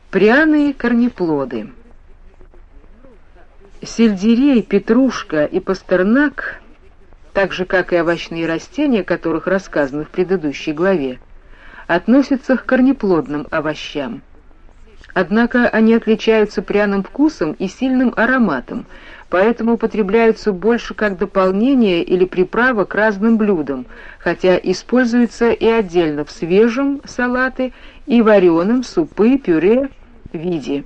Пряные корнеплоды. Сельдерей, петрушка и пастернак, так же как и овощные растения, о которых рассказано в предыдущей главе, относятся к корнеплодным овощам. Однако они отличаются пряным вкусом и сильным ароматом, поэтому употребляются больше как дополнение или приправа к разным блюдам, хотя используются и отдельно в свежем салаты и вареном, супы, пюре виде.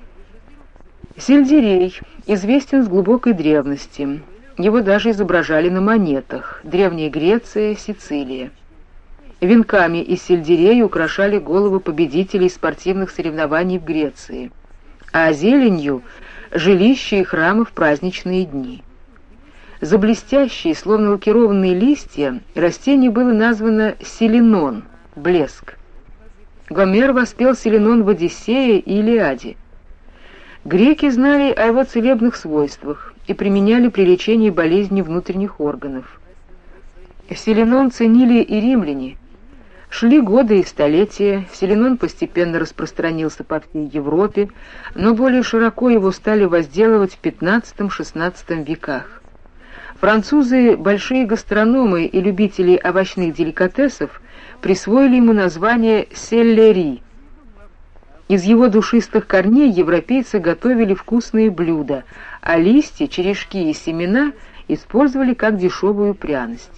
Сельдерей известен с глубокой древности. Его даже изображали на монетах. Древняя Греция, Сицилия. Венками из сельдерея украшали головы победителей спортивных соревнований в Греции, а зеленью — жилища и храмы в праздничные дни. За блестящие, словно лакированные листья, растение было названо селенон — блеск. Гомер воспел селенон в Одиссее и Илиаде. Греки знали о его целебных свойствах и применяли при лечении болезней внутренних органов. Селенон ценили и римляне. Шли годы и столетия, селенон постепенно распространился по всей Европе, но более широко его стали возделывать в XV-XVI веках. Французы, большие гастрономы и любители овощных деликатесов, присвоили ему название селлери. Из его душистых корней европейцы готовили вкусные блюда, а листья, черешки и семена использовали как дешевую пряность.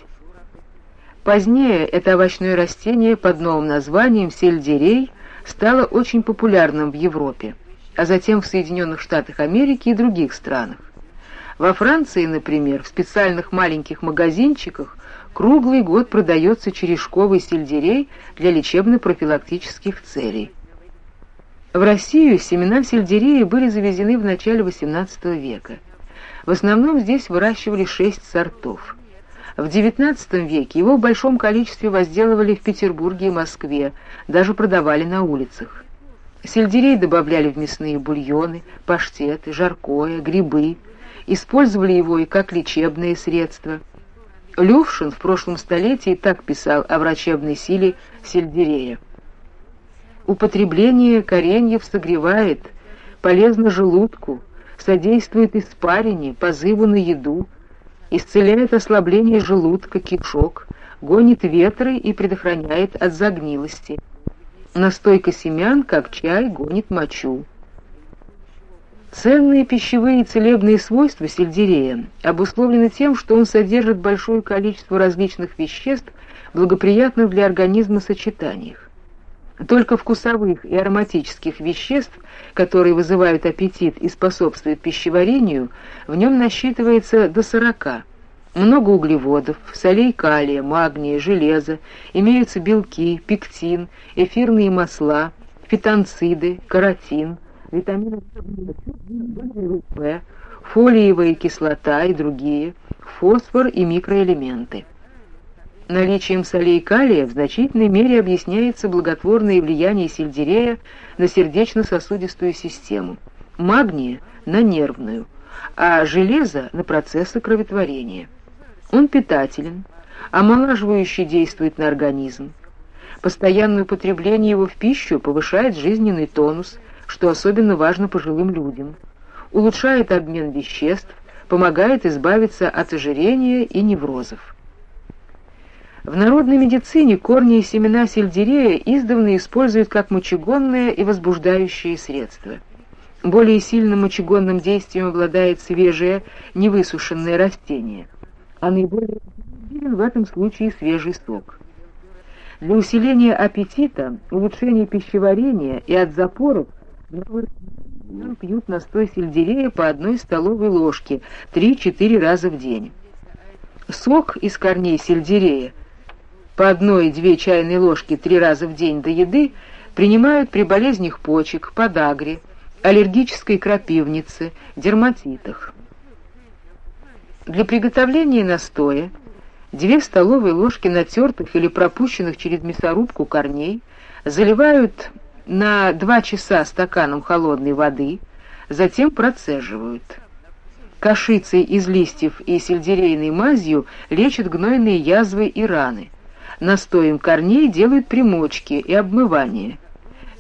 Позднее это овощное растение под новым названием сельдерей стало очень популярным в Европе, а затем в Соединенных Штатах Америки и других странах. Во Франции, например, в специальных маленьких магазинчиках круглый год продается черешковый сельдерей для лечебно-профилактических целей. В Россию семена сельдерея были завезены в начале XVIII века. В основном здесь выращивали 6 сортов. В XIX веке его в большом количестве возделывали в Петербурге и Москве, даже продавали на улицах. Сельдерей добавляли в мясные бульоны, паштеты, жаркое, грибы, использовали его и как лечебное средство. Левшин в прошлом столетии так писал о врачебной силе сельдерея. Употребление кореньев согревает, полезно желудку, содействует испарине, позыву на еду, исцеляет ослабление желудка, кишок, гонит ветры и предохраняет от загнилости. Настойка семян, как чай, гонит мочу. Ценные пищевые и целебные свойства сельдерея обусловлены тем, что он содержит большое количество различных веществ, благоприятных для организма сочетаниях. Только вкусовых и ароматических веществ, которые вызывают аппетит и способствуют пищеварению, в нем насчитывается до 40. Много углеводов, солей калия, магния, железа, имеются белки, пектин, эфирные масла, фитонциды, каротин, витамины П, фолиевая кислота и другие, фосфор и микроэлементы. Наличием солей калия в значительной мере объясняется благотворное влияние сельдерея на сердечно-сосудистую систему, магния — на нервную, а железо — на процессы кроветворения. Он питателен, омолаживающе действует на организм. Постоянное употребление его в пищу повышает жизненный тонус, что особенно важно пожилым людям, улучшает обмен веществ, помогает избавиться от ожирения и неврозов. В народной медицине корни и семена сельдерея издавна используют как мочегонное и возбуждающее средство. Более сильным мочегонным действием обладает свежее, невысушенное растение, а наиболее эффективен в этом случае свежий сок. Для усиления аппетита, улучшения пищеварения и от запоров пьют настой сельдерея по 1 столовой ложке 3-4 раза в день. Сок из корней сельдерея по 1-2 чайные ложки 3 раза в день до еды принимают при болезнях почек, подагре, аллергической крапивнице, дерматитах. Для приготовления настоя 2 столовые ложки натертых или пропущенных через мясорубку корней заливают на 2 часа стаканом холодной воды, затем процеживают. Кашицей из листьев и сельдерейной мазью лечат гнойные язвы и раны. Настоем корней делают примочки и обмывание.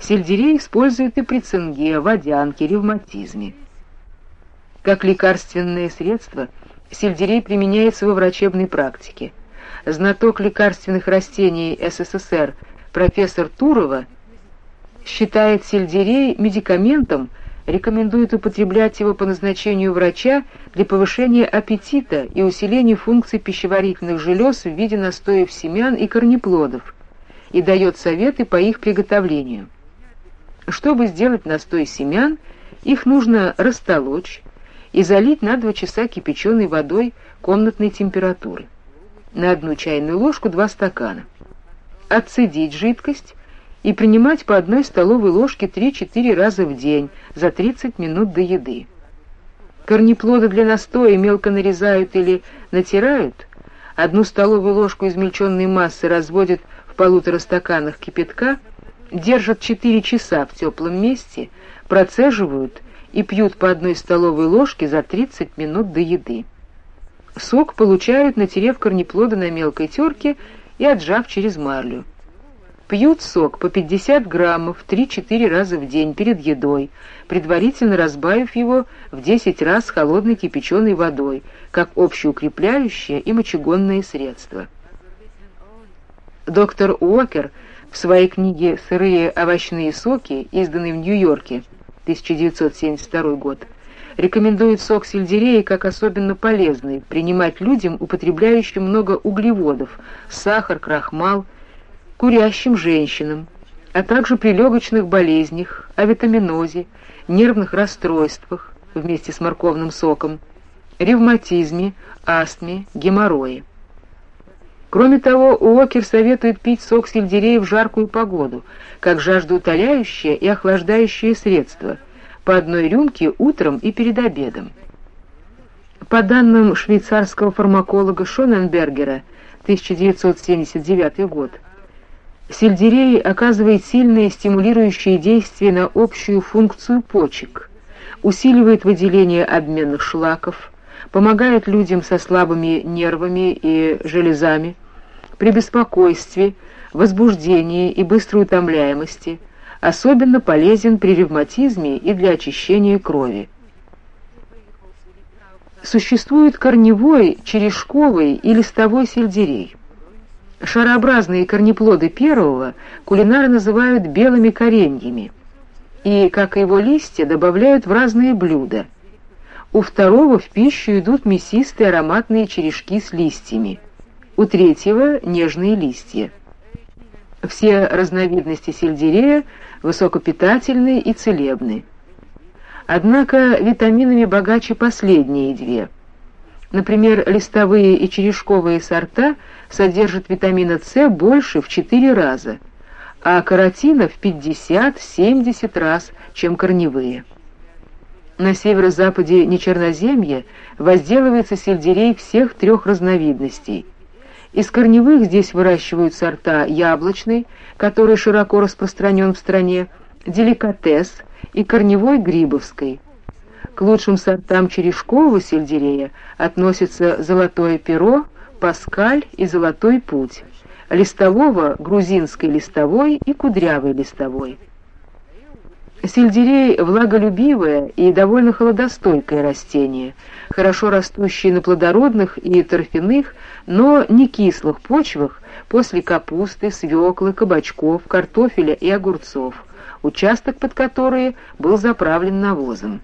Сельдерей используют и при цинге, водянке, ревматизме. Как лекарственное средство сельдерей применяется во врачебной практике. Знаток лекарственных растений СССР профессор Турова считает сельдерей медикаментом, рекомендует употреблять его по назначению врача для повышения аппетита и усиления функций пищеварительных желез в виде настоев семян и корнеплодов и дает советы по их приготовлению. Чтобы сделать настой семян, их нужно растолочь и залить на 2 часа кипяченой водой комнатной температуры. На 1 чайную ложку 2 стакана. Отцедить жидкость и принимать по 1 столовой ложке 3-4 раза в день за 30 минут до еды. Корнеплоды для настоя мелко нарезают или натирают, 1 столовую ложку измельченной массы разводят в 1,5 стаканах кипятка, держат 4 часа в теплом месте, процеживают и пьют по 1 столовой ложке за 30 минут до еды. Сок получают, натерев корнеплоды на мелкой терке и отжав через марлю. Пьют сок по 50 граммов 3-4 раза в день перед едой, предварительно разбавив его в 10 раз холодной кипяченой водой, как общеукрепляющее и мочегонное средство. Доктор Уокер в своей книге «Сырые овощные соки», изданной в Нью-Йорке, 1972 год, рекомендует сок сельдерея как особенно полезный принимать людям, употребляющим много углеводов, сахар, крахмал, курящим женщинам, а также при легочных болезнях, авитаминозе, нервных расстройствах вместе с морковным соком, ревматизме, астме, геморрое. Кроме того, Уокер советует пить сок сельдерея в жаркую погоду, как жаждоутоляющее и охлаждающее средство, по 1 рюмке утром и перед обедом. По данным швейцарского фармаколога Шоненбергера, 1979 год, сельдерей оказывает сильное стимулирующее действие на общую функцию почек, усиливает выделение обменных шлаков, помогает людям со слабыми нервами и железами, при беспокойстве, возбуждении и быстрой утомляемости, особенно полезен при ревматизме и для очищения крови. Существует корневой, черешковый и листовой сельдерей. Шарообразные корнеплоды первого кулинары называют белыми кореньями и, как и его листья, добавляют в разные блюда. У второго в пищу идут мясистые ароматные черешки с листьями, у третьего — нежные листья. Все разновидности сельдерея высокопитательны и целебны. Однако витаминами богаче последние 2. Например, листовые и черешковые сорта содержат витамина С больше в 4 раза, а каротина в 50-70 раз, чем корневые. На северо-западе Нечерноземья возделывается сельдерей всех 3 разновидностей. Из корневых здесь выращивают сорта яблочный, который широко распространен в стране, деликатес и корневой грибовской. К лучшим сортам черешкового сельдерея относятся золотое перо, паскаль и золотой путь, листового — грузинский листовой и кудрявый листовой. Сельдерей — влаголюбивое и довольно холодостойкое растение, хорошо растущее на плодородных и торфяных, но не кислых почвах после капусты, свеклы, кабачков, картофеля и огурцов, участок под которые был заправлен навозом.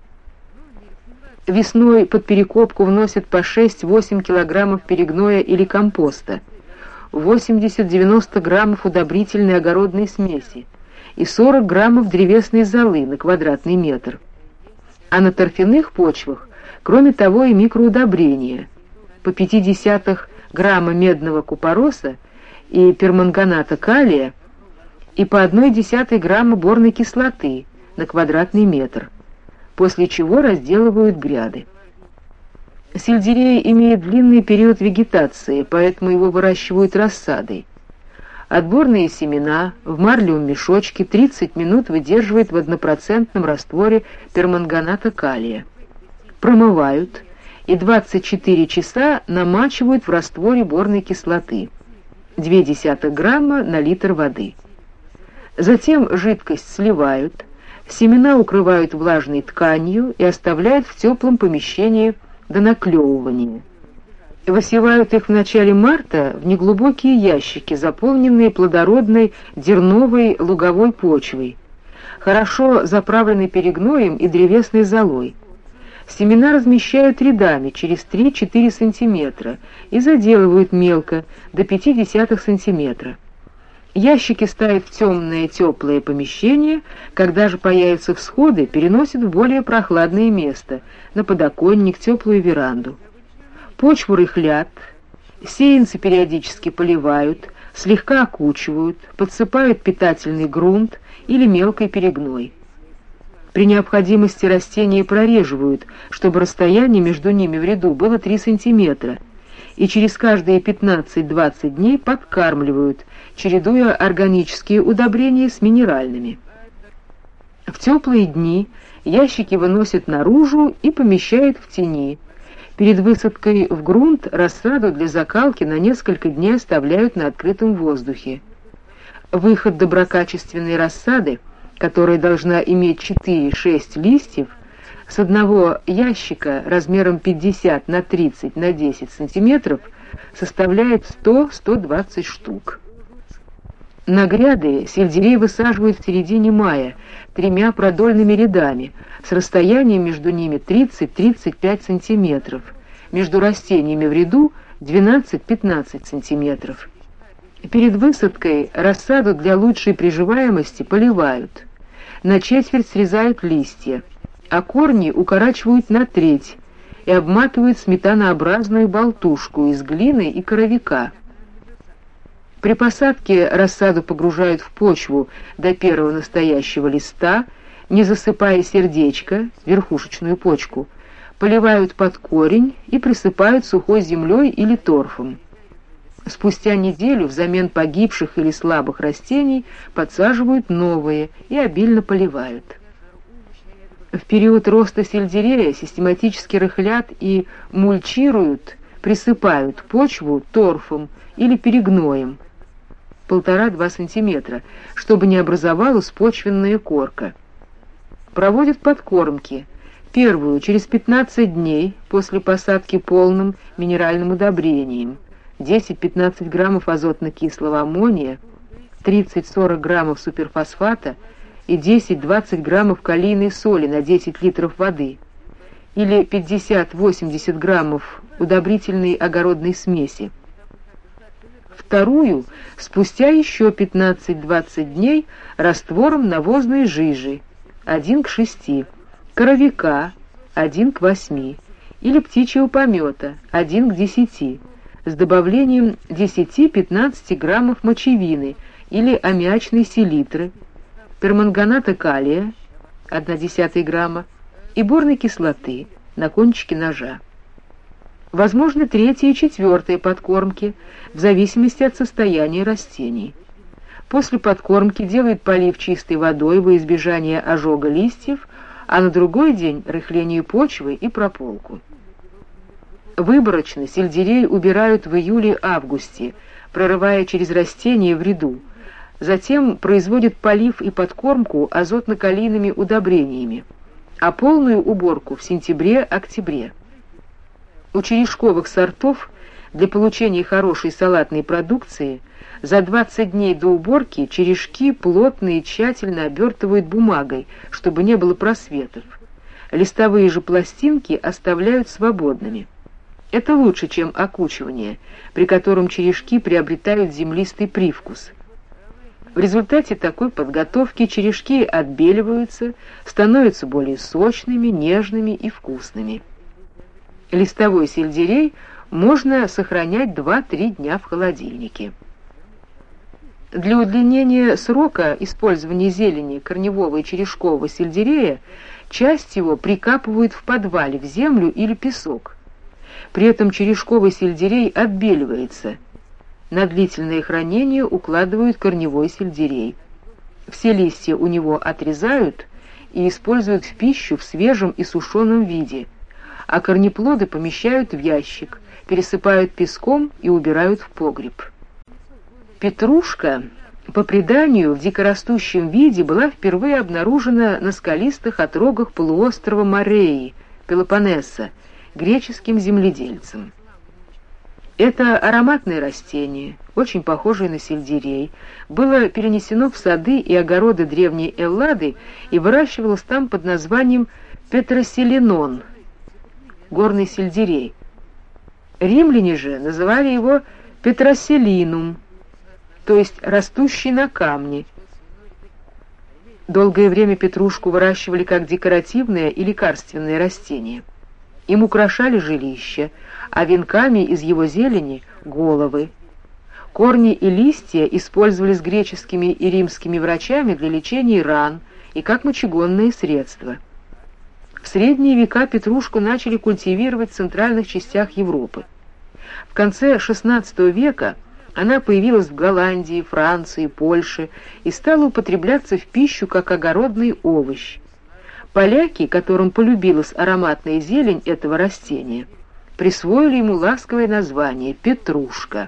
Весной под перекопку вносят по 6-8 килограммов перегноя или компоста, 80-90 граммов удобрительной огородной смеси и 40 граммов древесной золы на квадратный метр. А на торфяных почвах, кроме того, и микроудобрения, по 0,5 грамма медного купороса и перманганата калия и по 0,1 грамма борной кислоты на квадратный метр, после чего разделывают гряды. Сельдерей имеет длинный период вегетации, поэтому его выращивают рассадой. Отборные семена в марлевом мешочке 30 минут выдерживают в 1% растворе перманганата калия. Промывают и 24 часа намачивают в растворе борной кислоты 0,2 грамма на литр воды. Затем жидкость сливают, семена укрывают влажной тканью и оставляют в теплом помещении до наклевывания. Высевают их в начале марта в неглубокие ящики, заполненные плодородной дерновой луговой почвой, хорошо заправленной перегноем и древесной золой. Семена размещают рядами через 3-4 см и заделывают мелко до 0,5 см. Ящики ставят в темное теплое помещение, когда же появятся всходы, переносят в более прохладное место, на подоконник, теплую веранду. Почву рыхлят, сеянцы периодически поливают, слегка окучивают, подсыпают питательный грунт или мелкий перегной. При необходимости растения прореживают, чтобы расстояние между ними в ряду было 3 см, и через каждые 15-20 дней подкармливают, чередуя органические удобрения с минеральными. В теплые дни ящики выносят наружу и помещают в тени. Перед высадкой в грунт рассаду для закалки на несколько дней оставляют на открытом воздухе. Выход доброкачественной рассады, которая должна иметь 4-6 листьев, с одного ящика размером 50 на 30 на 10 см составляет 100-120 штук. На гряды сельдерей высаживают в середине мая 3 продольными рядами с расстоянием между ними 30-35 см, между растениями в ряду 12-15 см. Перед высадкой рассаду для лучшей приживаемости поливают, на четверть срезают листья, а корни укорачивают на треть и обматывают сметанообразную болтушку из глины и коровика. При посадке рассаду погружают в почву до первого настоящего листа, не засыпая сердечко, верхушечную почку, поливают под корень и присыпают сухой землей или торфом. Спустя неделю взамен погибших или слабых растений подсаживают новые и обильно поливают. В период роста сельдерея систематически рыхлят и мульчируют, присыпают почву торфом или перегноем 1,5-2 см, чтобы не образовалась почвенная корка. Проводят подкормки. Первую через 15 дней после посадки полным минеральным удобрением: 10-15 граммов азотно-кислого аммония, 30-40 граммов суперфосфата и 10-20 граммов калийной соли на 10 литров воды, или 50-80 граммов удобрительной огородной смеси. Вторую спустя еще 15-20 дней раствором навозной жижи 1:6, коровика 1:8 или птичьего помета 1:10, с добавлением 10-15 граммов мочевины или аммиачной селитры, перманганата калия 0,1 грамма и борной кислоты на кончике ножа. Возможны 3-я и 4-я подкормки в зависимости от состояния растений. После подкормки делают полив чистой водой во избежание ожога листьев, а на другой день рыхление почвы и прополку. Выборочно сельдерей убирают в июле-августе, прорывая через растения в ряду. Затем производят полив и подкормку азотно-калийными удобрениями, а полную уборку в сентябре-октябре. У черешковых сортов для получения хорошей салатной продукции за 20 дней до уборки черешки плотно и тщательно обертывают бумагой, чтобы не было просветов. Листовые же пластинки оставляют свободными. Это лучше, чем окучивание, при котором черешки приобретают землистый привкус. В результате такой подготовки черешки отбеливаются, становятся более сочными, нежными и вкусными. Листовой сельдерей можно сохранять 2-3 дня в холодильнике. Для удлинения срока использования зелени корневого и черешкового сельдерея часть его прикапывают в подвале в землю или песок. При этом черешковый сельдерей отбеливается. На длительное хранение укладывают корневой сельдерей. Все листья у него отрезают и используют в пищу в свежем и сушеном виде, а корнеплоды помещают в ящик, пересыпают песком и убирают в погреб. Петрушка По преданию, в дикорастущем виде была впервые обнаружена на скалистых отрогах полуострова Мореи, Пелопоннеса, греческим земледельцем. Это ароматное растение, очень похожее на сельдерей, было перенесено в сады и огороды древней Эллады и выращивалось там под названием петроселенон, горный сельдерей. Римляне же называли его петроселинум, то есть растущий на камне. Долгое время петрушку выращивали как декоративное и лекарственное растение. Им украшали жилища, а венками из его зелени — головы. Корни и листья использовались греческими и римскими врачами для лечения ран и как мочегонные средства. В средние века петрушку начали культивировать в центральных частях Европы. В конце XVI века она появилась в Голландии, Франции, Польше и стала употребляться в пищу как огородный овощ. Поляки, которым полюбилась ароматная зелень этого растения, присвоили ему ласковое название петрушка.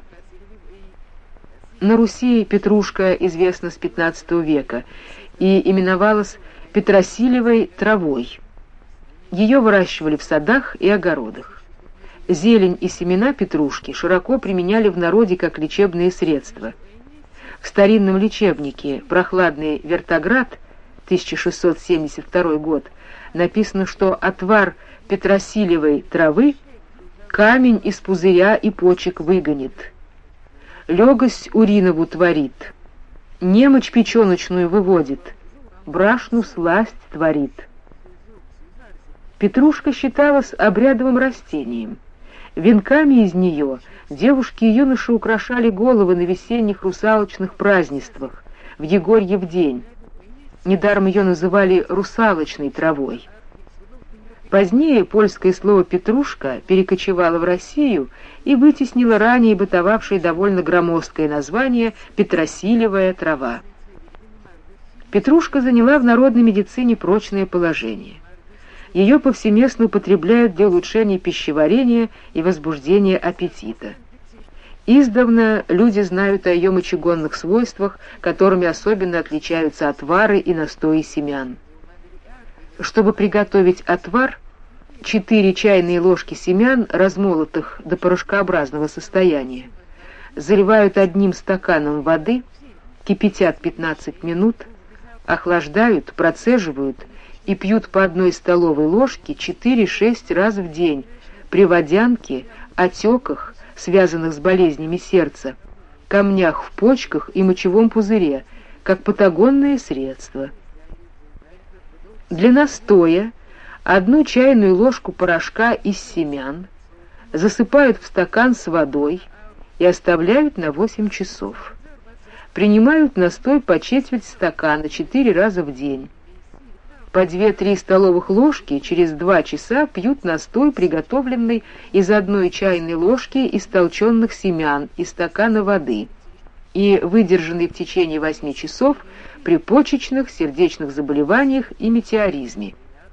На Руси петрушка известна с XV века и именовалась петросилевой травой. Ее выращивали в садах и огородах. Зелень и семена петрушки широко применяли в народе как лечебные средства. В старинном лечебнике «Прохладный Вертоград» 1672 год написано, что отвар петросилевой травы камень из пузыря и почек выгонит, легость уринову творит, немочь печеночную выводит, брашну сласть творит. Петрушка считалась обрядовым растением. Венками из нее девушки и юноши украшали головы на весенних русалочных празднествах, в Егорьев день. Недаром ее называли русалочной травой. Позднее польское слово «петрушка» перекочевало в Россию и вытеснило ранее бытовавшее довольно громоздкое название «петросилевая трава». Петрушка заняла в народной медицине прочное положение. Ее повсеместно употребляют для улучшения пищеварения и возбуждения аппетита. Издавна люди знают о ее мочегонных свойствах, которыми особенно отличаются отвары и настои семян. Чтобы приготовить отвар, 4 чайные ложки семян, размолотых до порошкообразного состояния, заливают 1 стаканом воды, кипятят 15 минут, охлаждают, процеживают и пьют по 1 столовой ложке 4-6 раз в день при водянке, отеках, связанных с болезнями сердца, камнях в почках и мочевом пузыре, как патагонное средство. Для настоя 1 чайную ложку порошка из семян засыпают в стакан с водой и оставляют на 8 часов. Принимают настой по четверть стакана 4 раза в день. По 2-3 столовых ложки через 2 часа пьют настой, приготовленный из 1 чайной ложки истолченных семян и стакана воды и выдержанный в течение 8 часов при почечных, сердечных заболеваниях и метеоризме.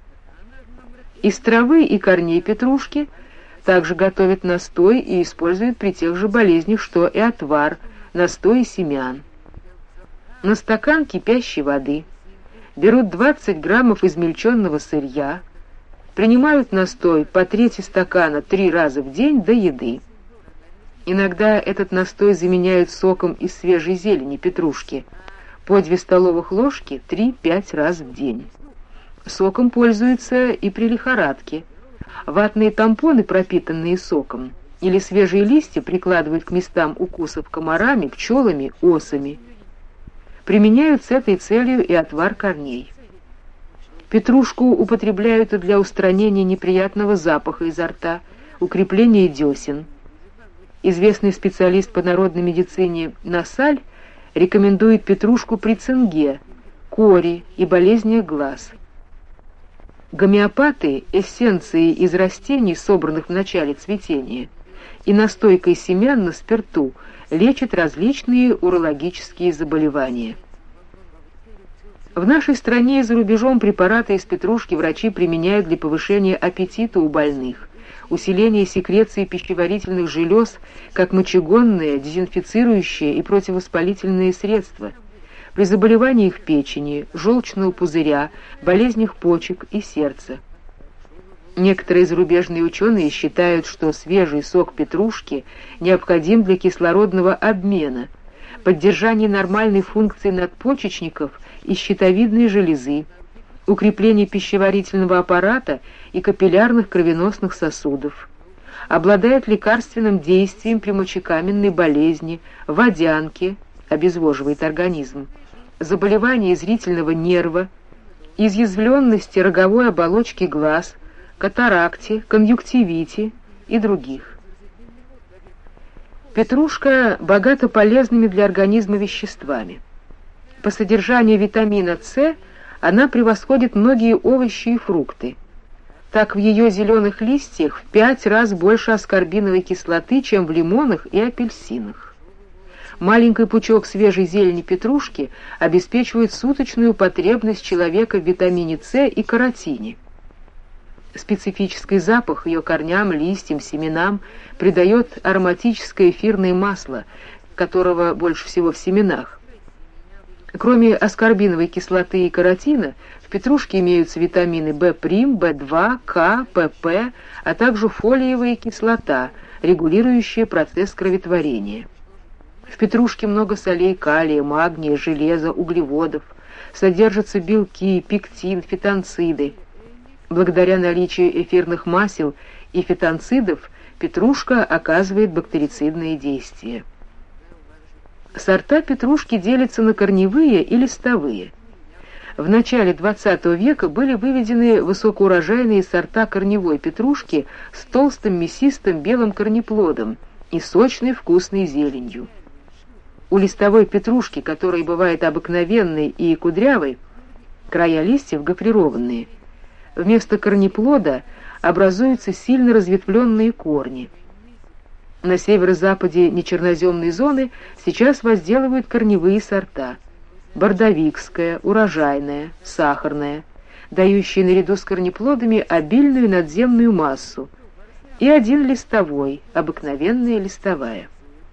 Из травы и корней петрушки также готовят настой и используют при тех же болезнях, что и отвар, настой семян. На стакан кипящей воды берут 20 граммов измельченного сырья, принимают настой по трети стакана 3 раза в день до еды. Иногда этот настой заменяют соком из свежей зелени петрушки, по 2 столовых ложки 3-5 раз в день. Соком пользуются и при лихорадке. Ватные тампоны, пропитанные соком, или свежие листья прикладывают к местам укусов комарами, пчелами, осами. Применяют с этой целью и отвар корней. Петрушку употребляют и для устранения неприятного запаха изо рта, укрепления десен. Известный специалист по народной медицине Насаль рекомендует петрушку при цинге, коре и болезнях глаз. Гомеопаты эссенцией из растений, собранных в начале цветения, и настойкой семян на спирту лечат различные урологические заболевания. В нашей стране и за рубежом препараты из петрушки врачи применяют для повышения аппетита у больных усиление секреции пищеварительных желез как мочегонное, дезинфицирующее и противовоспалительное средство, при заболеваниях печени, желчного пузыря, болезнях почек и сердца. Некоторые зарубежные ученые считают, что свежий сок петрушки необходим для кислородного обмена, поддержания нормальной функции надпочечников и щитовидной железы, укрепления пищеварительного аппарата и капиллярных кровеносных сосудов, обладает лекарственным действием при мочекаменной болезни, водянке, обезвоживает организм, заболевании зрительного нерва, изъязвленности роговой оболочки глаз, катаракте, конъюнктивите и других. Петрушка богата полезными для организма веществами. По содержанию витамина С она превосходит многие овощи и фрукты. Так в ее зеленых листьях в 5 раз больше аскорбиновой кислоты, чем в лимонах и апельсинах. Маленький пучок свежей зелени петрушки обеспечивает суточную потребность человека в витамине С и каротине. Специфический запах ее корням, листьям, семенам придает ароматическое эфирное масло, которого больше всего в семенах. Кроме аскорбиновой кислоты и каротина, в петрушке имеются витамины В', В2, К, ПП, а также фолиевая кислота, регулирующая процесс кроветворения. В петрушке много солей калия, магния, железа, углеводов, содержатся белки, пектин, фитонциды. Благодаря наличию эфирных масел и фитонцидов петрушка оказывает бактерицидные действия. Сорта петрушки делятся на корневые и листовые. В начале XX века были выведены высокоурожайные сорта корневой петрушки с толстым мясистым белым корнеплодом и сочной вкусной зеленью. У листовой петрушки, которая бывает обыкновенной и кудрявой, края листьев гофрированные, вместо корнеплода образуются сильно разветвленные корни. На северо-западе нечерноземной зоны сейчас возделывают корневые сорта: бордовикская, урожайная, сахарная, дающие наряду с корнеплодами обильную надземную массу, и один листовой, обыкновенная листовая.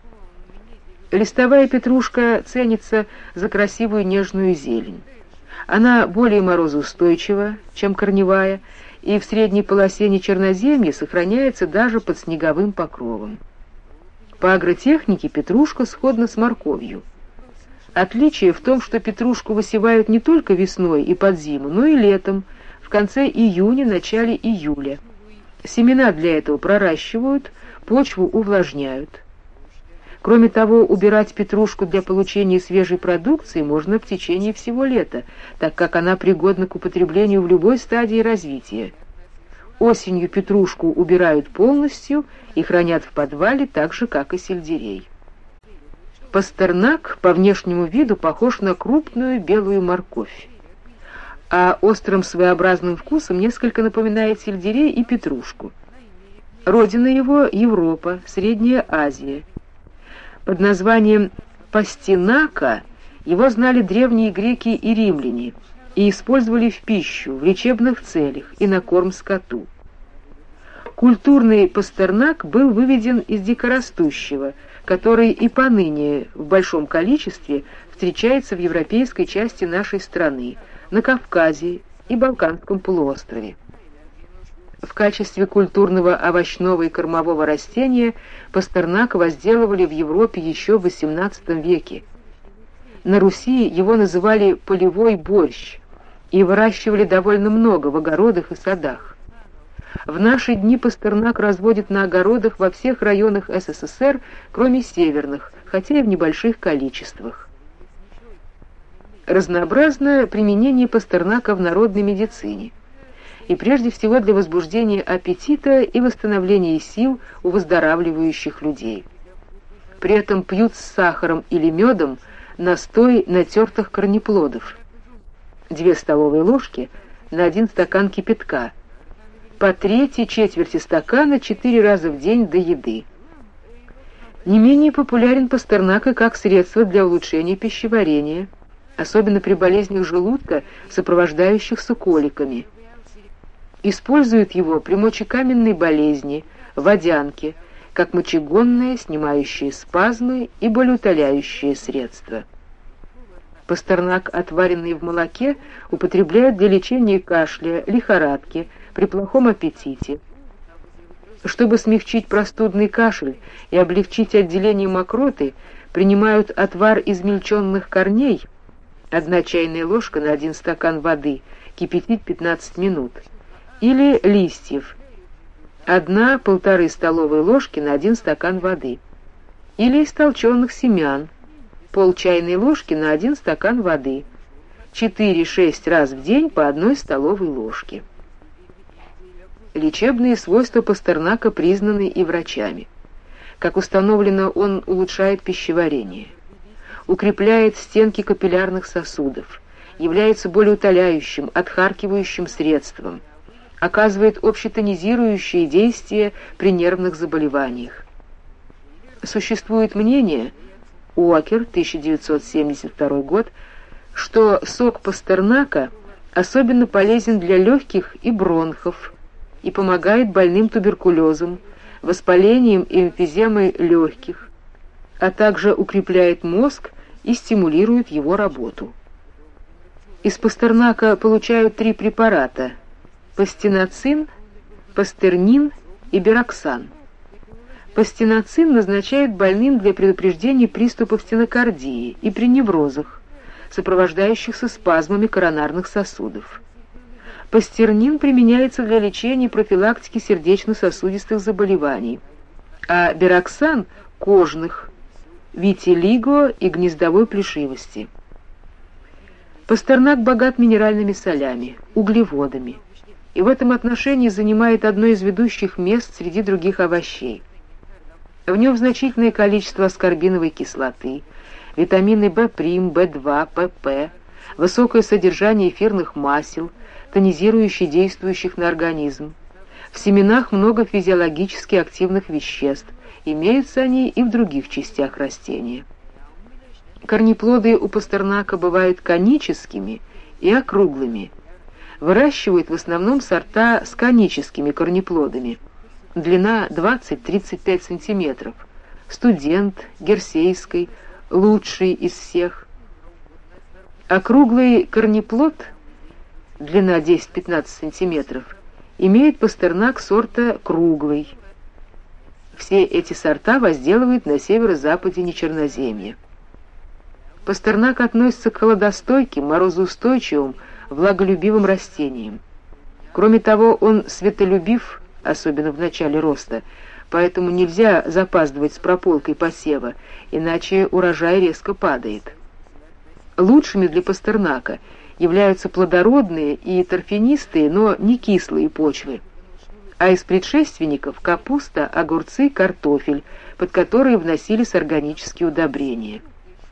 Листовая петрушка ценится за красивую нежную зелень. Она более морозоустойчива, чем корневая, и в средней полосе нечерноземья сохраняется даже под снеговым покровом. По агротехнике петрушка сходна с морковью. Отличие в том, что петрушку высевают не только весной и под зиму, но и летом, в конце июня, начале июля. Семена для этого проращивают, почву увлажняют. Кроме того, убирать петрушку для получения свежей продукции можно в течение всего лета, так как она пригодна к употреблению в любой стадии развития. Осенью петрушку убирают полностью и хранят в подвале так же, как и сельдерей. Пастернак по внешнему виду похож на крупную белую морковь, а острым своеобразным вкусом несколько напоминает сельдерей и петрушку. Родина его — Европа, Средняя Азия. Под названием пастинака его знали древние греки и римляне и использовали в пищу, в лечебных целях и на корм скоту. Культурный пастернак был выведен из дикорастущего, который и поныне в большом количестве встречается в европейской части нашей страны, на Кавказе и Балканском полуострове. В качестве культурного овощного и кормового растения пастернак возделывали в Европе еще в XVIII веке. На Руси его называли полевой борщ и выращивали довольно много в огородах и садах. В наши дни пастернак разводят на огородах во всех районах СССР, кроме северных, хотя и в небольших количествах. Разнообразное применение пастернака в народной медицине, и прежде всего для возбуждения аппетита и восстановления сил у выздоравливающих людей. При этом пьют с сахаром или медом настой натертых корнеплодов, 2 столовые ложки на 1 стакан кипятка, по трети четверти стакана 4 раза в день до еды. Не менее популярен пастернак и как средство для улучшения пищеварения, особенно при болезнях желудка, сопровождающихся коликами. Используют его при мочекаменной болезни, водянке, как мочегонное, снимающее спазмы и болеутоляющее средство. Пастернак, отваренный в молоке, употребляют для лечения кашля, лихорадки, при плохом аппетите. Чтобы смягчить простудный кашель и облегчить отделение мокроты, принимают отвар измельченных корней, 1 чайная ложка на 1 стакан воды, кипятить 15 минут, или листьев, 1–1,5 столовые ложки на 1 стакан воды, или истолченных семян, пол чайной ложки на 1 стакан воды, 4–6 раз в день по 1 столовой ложке. Лечебные свойства пастернака признаны и врачами. Как установлено, он улучшает пищеварение, укрепляет стенки капиллярных сосудов, является болеутоляющим, отхаркивающим средством, оказывает общетонизирующее действие при нервных заболеваниях. Существует мнение, Уокер, 1972 год, что сок пастернака особенно полезен для легких и бронхов и помогает больным туберкулезом, воспалением и эмфиземой легких, а также укрепляет мозг и стимулирует его работу. Из пастернака получают 3 препарата: пастинацин, пастернин и бероксан. Пастинацин назначают больным для предупреждения приступов стенокардии и при неврозах, сопровождающихся спазмами коронарных сосудов. Пастернин применяется для лечения и профилактики сердечно-сосудистых заболеваний, а бероксан – кожных, витилиго и гнездовой плешивости. Пастернак богат минеральными солями, углеводами, и в этом отношении занимает одно из ведущих мест среди других овощей. В нем значительное количество аскорбиновой кислоты, витамины В', В2, ПП, высокое содержание эфирных масел, тонизирующих, действующих на организм. В семенах много физиологически активных веществ, имеются они и в других частях растения. Корнеплоды у пастернака бывают коническими и округлыми. Выращивают в основном сорта с коническими корнеплодами. Длина 20–35 см. Студент, Герсейской, лучший из всех. Округлый корнеплод, длина 10–15 см, имеет пастернак сорта круглый. Все эти сорта возделывают на северо-западе Нечерноземья. Пастернак относится к холодостойким, морозоустойчивым, влаголюбивым растениям. Кроме того, он светолюбив, особенно в начале роста, поэтому нельзя запаздывать с прополкой посева, иначе урожай резко падает. Лучшими для пастернака являются плодородные и торфянистые, но не кислые почвы, а из предшественников капуста, огурцы, картофель, под которые вносились органические удобрения.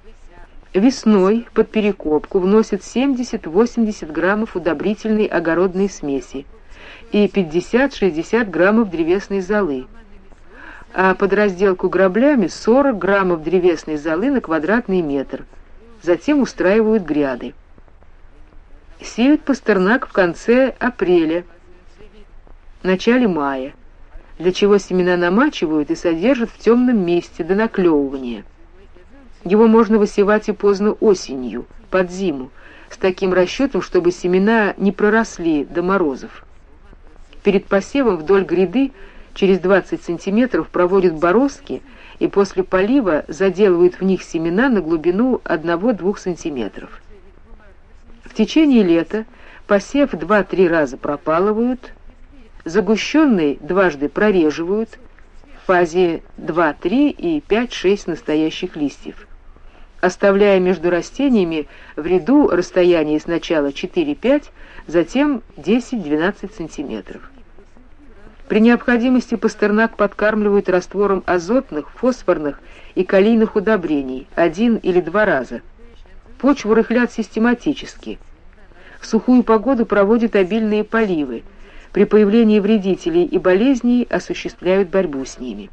Весной под перекопку вносят 70–80 граммов удобрительной огородной смеси и 50–60 граммов древесной золы, а под разделку граблями 40 граммов древесной золы на квадратный метр. Затем устраивают гряды. Сеют пастернак в конце апреля, начале мая, для чего семена намачивают и содержат в темном месте до наклевывания. Его можно высевать и поздно осенью, под зиму, с таким расчетом, чтобы семена не проросли до морозов. Перед посевом вдоль гряды через 20 сантиметров проводят бороздки и после полива заделывают в них семена на глубину 1–2 сантиметров. В течение лета посев 2–3 раза пропалывают, загущенный дважды прореживают в фазе 2–3 и 5–6 настоящих листьев, оставляя между растениями в ряду расстояние сначала 4–5, затем 10–12 сантиметров. При необходимости пастернак подкармливают раствором азотных, фосфорных и калийных удобрений 1 или 2 раза. Почву рыхлят систематически. В сухую погоду проводят обильные поливы. При появлении вредителей и болезней осуществляют борьбу с ними.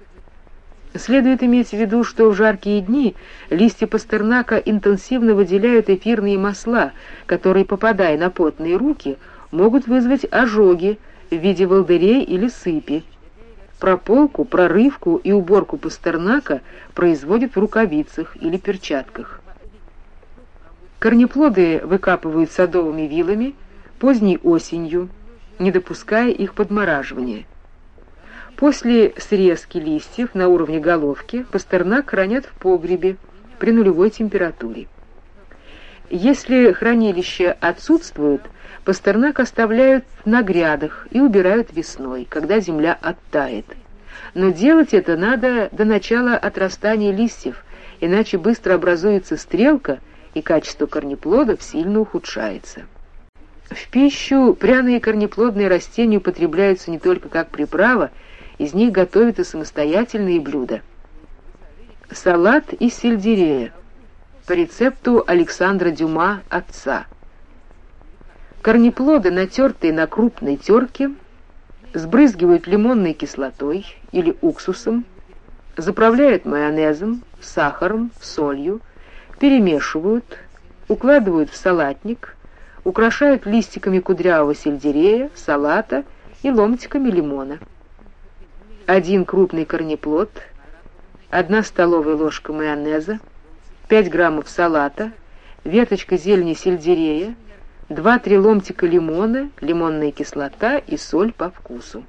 Следует иметь в виду, что в жаркие дни листья пастернака интенсивно выделяют эфирные масла, которые, попадая на потные руки, могут вызвать ожоги в виде волдырей или сыпи. Прополку, прорывку и уборку пастернака производят в рукавицах или перчатках. Корнеплоды выкапывают садовыми вилами поздней осенью, не допуская их подмораживания. После срезки листьев на уровне головки пастернак хранят в погребе при нулевой температуре. Если хранилища отсутствуют, пастернак оставляют на грядах и убирают весной, когда земля оттает. Но делать это надо до начала отрастания листьев, иначе быстро образуется стрелка, и качество корнеплодов сильно ухудшается. В пищу пряные корнеплодные растения употребляются не только как приправа, из них готовят и самостоятельные блюда. Салат из сельдерея по рецепту Александра Дюма, отца. Корнеплоды, натертые на крупной терке, сбрызгивают лимонной кислотой или уксусом, заправляют майонезом, сахаром, солью, перемешивают, укладывают в салатник, украшают листиками кудрявого сельдерея, салата и ломтиками лимона. 1 крупный корнеплод, 1 столовая ложка майонеза, 5 граммов салата, веточка зелени сельдерея, 2-3 ломтика лимона, лимонная кислота и соль по вкусу.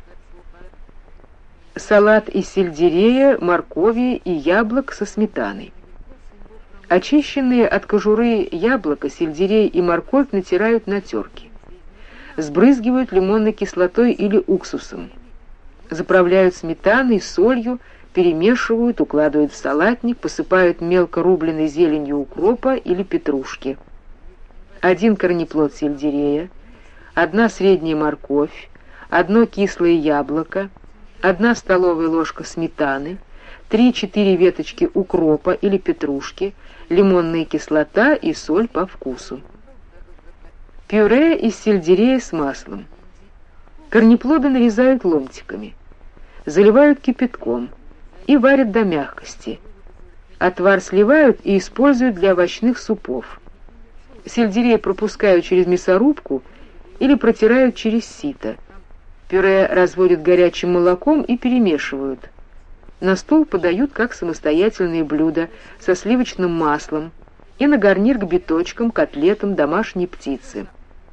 Салат из сельдерея, моркови и яблок со сметаной. Очищенные от кожуры яблоко, сельдерей и морковь натирают на терке. Сбрызгивают лимонной кислотой или уксусом. Заправляют сметаной, солью, перемешивают, укладывают в салатник, посыпают мелко рубленой зеленью укропа или петрушки. 1 корнеплод сельдерея, 1 средняя морковь, 1 кислое яблоко, 1 столовая ложка сметаны, 3-4 веточки укропа или петрушки, лимонная кислота и соль по вкусу. Пюре из сельдерея с маслом. Корнеплоды нарезают ломтиками, заливают кипятком и варят до мягкости. Отвар сливают и используют для овощных супов. Сельдерей пропускают через мясорубку или протирают через сито. Пюре разводят горячим молоком и перемешивают. На стол подают как самостоятельное блюдо со сливочным маслом и на гарнир к биточкам, котлетам домашней птицы.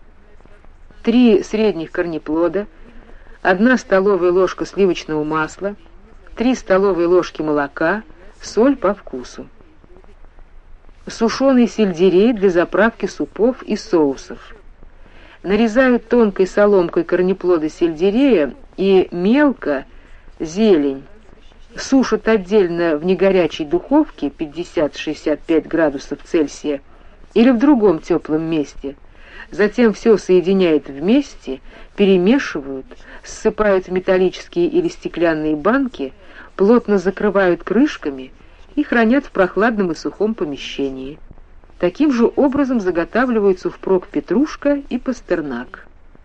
3 средних корнеплода, 1 столовая ложка сливочного масла, 3 столовые ложки молока, соль по вкусу. Сушеный сельдерей для заправки супов и соусов. Нарезают тонкой соломкой корнеплоды сельдерея и мелко зелень. Сушат отдельно в негорячей духовке 50-65 градусов Цельсия или в другом теплом месте. Затем все соединяют вместе, перемешивают, ссыпают в металлические или стеклянные банки, плотно закрывают крышками и хранят в прохладном и сухом помещении. Таким же образом заготавливаются впрок петрушка и пастернак.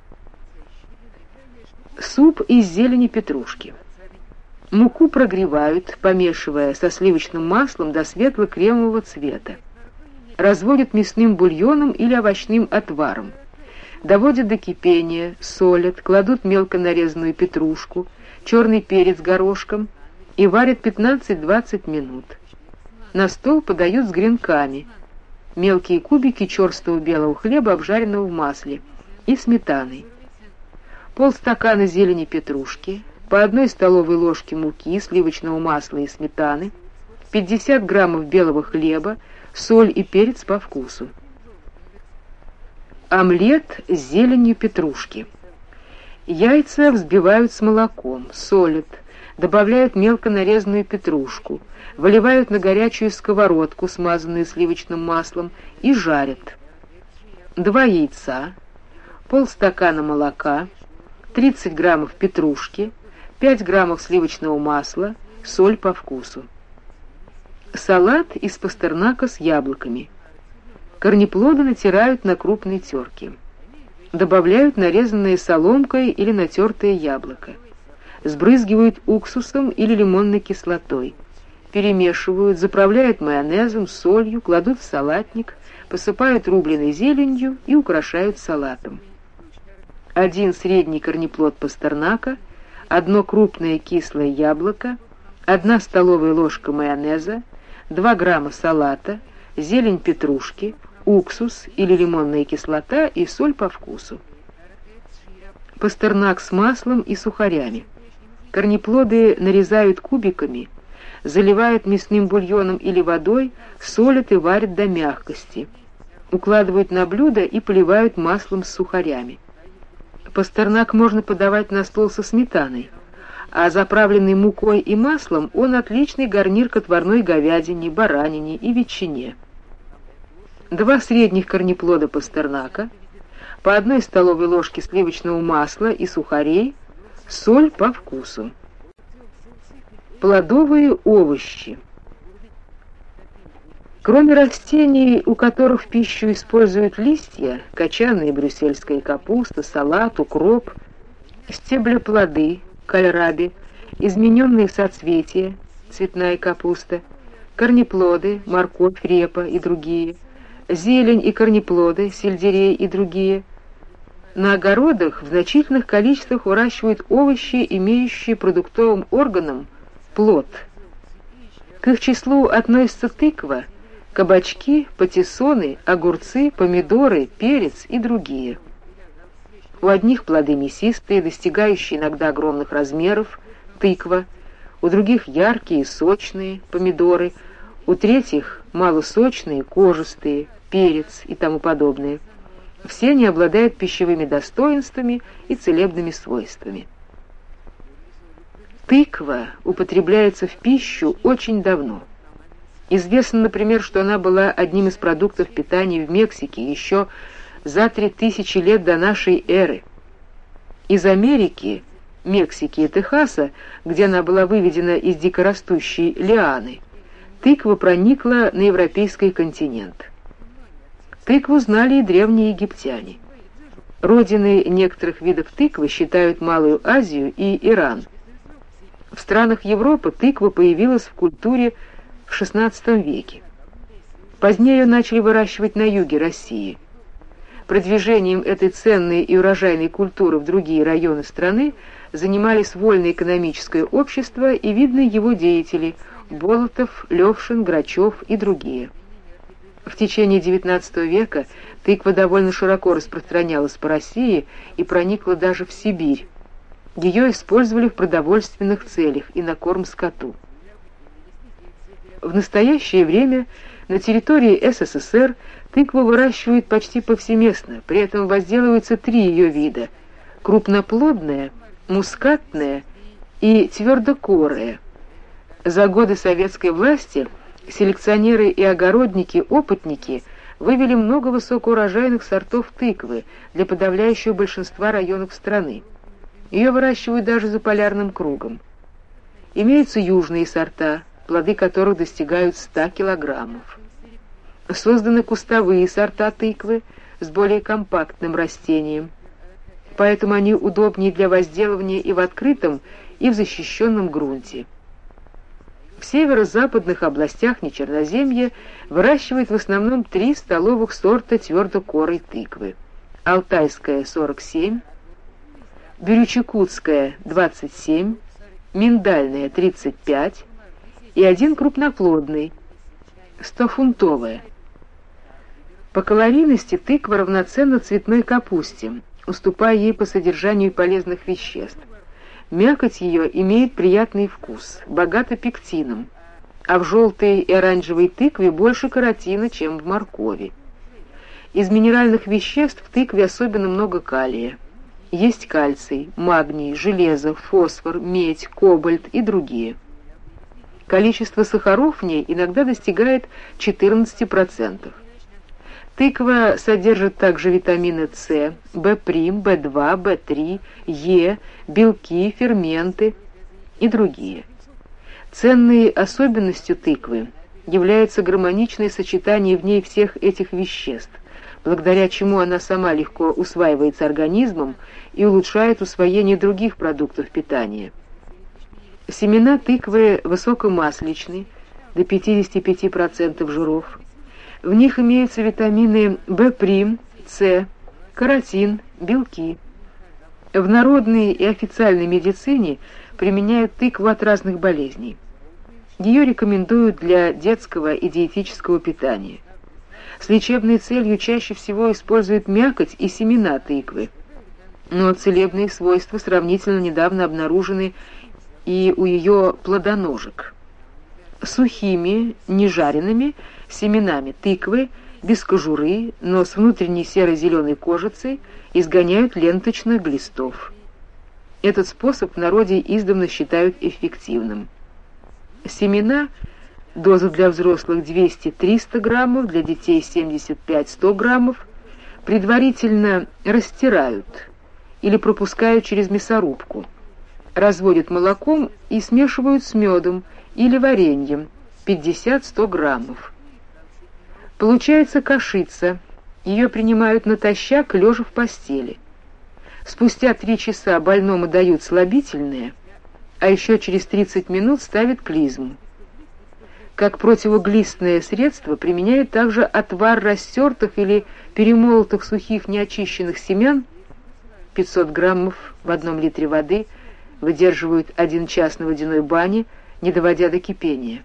Суп из зелени петрушки. Муку прогревают, помешивая со сливочным маслом до светло-кремового цвета. Разводят мясным бульоном или овощным отваром. Доводят до кипения, солят, кладут мелко нарезанную петрушку, черный перец горошком и варят 15-20 минут. На стол подают с гренками, мелкие кубики черстого белого хлеба, обжаренного в масле, и сметаной. Полстакана зелени петрушки, по 1 столовой ложке муки, сливочного масла и сметаны, 50 граммов белого хлеба, соль и перец по вкусу. Омлет с зеленью петрушки. Яйца взбивают с молоком, солят, добавляют мелко нарезанную петрушку, выливают на горячую сковородку, смазанную сливочным маслом, и жарят. 2 яйца, полстакана молока, 30 граммов петрушки, 5 граммов сливочного масла, соль по вкусу. Салат из пастернака с яблоками. Корнеплоды натирают на крупной терке. Добавляют нарезанное соломкой или натертое яблоко. Сбрызгивают уксусом или лимонной кислотой. Перемешивают, заправляют майонезом, солью, кладут в салатник, посыпают рубленой зеленью и украшают салатом. 1 средний корнеплод пастернака, 1 крупное кислое яблоко, 1 столовая ложка майонеза, 2 грамма салата, зелень петрушки, уксус или лимонная кислота и соль по вкусу. Пастернак с маслом и сухарями. Корнеплоды нарезают кубиками, заливают мясным бульоном или водой, солят и варят до мягкости. Укладывают на блюдо и поливают маслом с сухарями. Пастернак можно подавать на стол со сметаной, а заправленный мукой и маслом он отличный гарнир к отварной говядине, баранине и ветчине. 2 средних корнеплода пастернака, по 1 столовой ложке сливочного масла и сухарей, соль по вкусу. Плодовые овощи. Кроме растений, у которых в пищу используют листья, кочанная брюссельская капуста, салат, укроп, стеблеплоды, кальраби, измененные соцветия, цветная капуста, корнеплоды, морковь, репа и другие, зелень и корнеплоды, сельдерей и другие. На огородах в значительных количествах выращивают овощи, имеющие продуктовым органом плод. К их числу относятся тыква, кабачки, патиссоны, огурцы, помидоры, перец и другие. У одних плоды мясистые, достигающие иногда огромных размеров, тыква, у других яркие, сочные, помидоры, у третьих малосочные, кожистые, перец и тому подобное. Все они обладают пищевыми достоинствами и целебными свойствами. Тыква употребляется в пищу очень давно. Известно, например, что она была одним из продуктов питания в Мексике еще за 3000 лет до нашей эры. Из Америки, Мексики и Техаса, где она была выведена из дикорастущей лианы, тыква проникла на европейский континент. Тыкву знали и древние египтяне. Родиной некоторых видов тыквы считают Малую Азию и Иран. В странах Европы тыква появилась в культуре в XVI веке. Позднее ее начали выращивать на юге России. Продвижением этой ценной и урожайной культуры в другие районы страны занимались вольно-экономическое общество и видные его деятели Болотов, Левшин, Грачев и другие. В течение XIX века тыква довольно широко распространялась по России и проникла даже в Сибирь. Ее использовали в продовольственных целях и на корм скоту. В настоящее время на территории СССР тыкву выращивают почти повсеместно, при этом возделываются 3 ее вида: крупноплодная, мускатная и твердокорая. За годы советской власти селекционеры и огородники-опытники вывели много высокоурожайных сортов тыквы для подавляющего большинства районов страны. Ее выращивают даже за полярным кругом. Имеются южные сорта, плоды которых достигают 100 килограммов. Созданы кустовые сорта тыквы с более компактным растением, поэтому они удобнее для возделывания и в открытом, и в защищенном грунте. В северо-западных областях Нечерноземья выращивают в основном 3 столовых сорта твердокорой тыквы: алтайская 47, бирючекутская 27, миндальная 35 и 1 крупноплодный 100-фунтовая. По калорийности тыква равноценна цветной капусте, уступая ей по содержанию полезных веществ. Мякоть ее имеет приятный вкус, богата пектином, а в желтой и оранжевой тыкве больше каротина, чем в моркови. Из минеральных веществ в тыкве особенно много калия. Есть кальций, магний, железо, фосфор, медь, кобальт и другие. Количество сахаров в ней иногда достигает 14%. Тыква содержит также витамины С, В', В2, В3, Е, белки, ферменты и другие. Ценной особенностью тыквы является гармоничное сочетание в ней всех этих веществ, благодаря чему она сама легко усваивается организмом и улучшает усвоение других продуктов питания. Семена тыквы высокомасличны, до 55% жиров. В них имеются витамины В', С, каротин, белки. В народной и официальной медицине применяют тыкву от разных болезней. Ее рекомендуют для детского и диетического питания. С лечебной целью чаще всего используют мякоть и семена тыквы, но целебные свойства сравнительно недавно обнаружены и у ее плодоножек. Сухими, нежаренными семенами тыквы, без кожуры, но с внутренней серо-зеленой кожицей, изгоняют ленточных глистов. Этот способ в народе издавна считают эффективным. Семена, доза для взрослых 200-300 граммов, для детей 75-100 граммов, предварительно растирают или пропускают через мясорубку, разводят молоком и смешивают с медом или вареньем 50-100 граммов. Получается кашица, ее принимают натощак, лежа в постели. Спустя 3 часа больному дают слабительное, а еще через 30 минут ставят клизму. Как противоглистное средство применяют также отвар растертых или перемолотых сухих неочищенных семян. 500 граммов в 1 литре воды выдерживают 1 час на водяной бане, не доводя до кипения.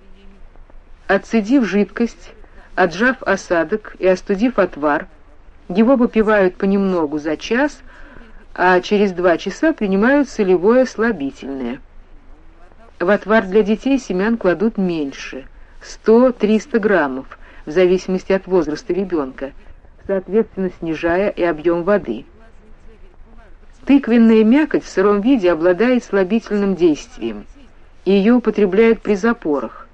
Отцедив жидкость, отжав осадок и остудив отвар, его выпивают понемногу за час, а через 2 часа принимают солевое слабительное. В отвар для детей семян кладут меньше, 100-300 граммов, в зависимости от возраста ребенка, соответственно снижая и объем воды. Тыквенная мякоть в сыром виде обладает слабительным действием, и ее употребляют при запорах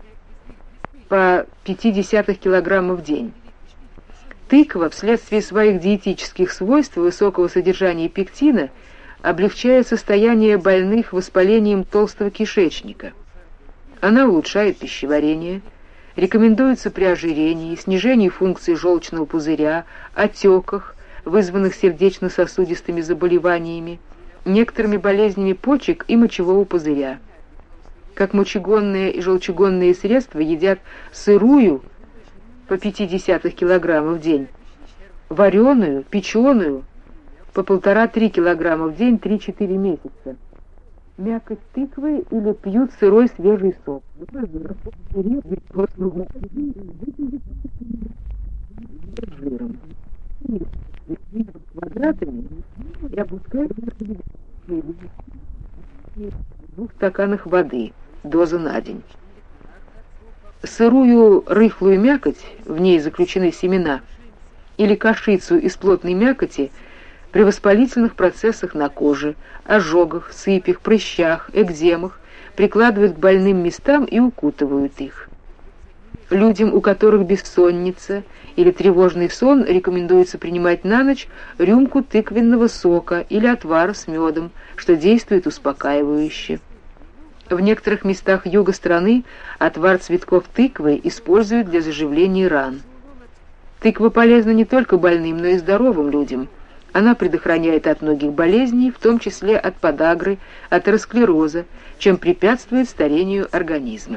по 0,5 кг в день. Тыква вследствие своих диетических свойств и высокого содержания пектина облегчает состояние больных воспалением толстого кишечника. Она улучшает пищеварение, рекомендуется при ожирении, снижении функции желчного пузыря, отеках, вызванных сердечно-сосудистыми заболеваниями, некоторыми болезнями почек и мочевого пузыря. Как мочегонные и желчегонные средства едят сырую по 0,5 кг в день, вареную, печеную по 1,5-3 кг в день 3-4 месяца. Мякоть тыквы или пьют сырой свежий сок. Жиром. Квадратами и опускают в 2 стаканах воды, доза на день. Сырую рыхлую мякоть, в ней заключены семена, или кашицу из плотной мякоти при воспалительных процессах на коже, ожогах, сыпях, прыщах, экземах прикладывают к больным местам и укутывают их. Людям, у которых бессонница или тревожный сон, рекомендуется принимать на ночь рюмку тыквенного сока или отвара с медом, что действует успокаивающе. В некоторых местах юга страны отвар цветков тыквы используют для заживления ран. Тыква полезна не только больным, но и здоровым людям. Она предохраняет от многих болезней, в том числе от подагры, атеросклероза, чем препятствует старению организма.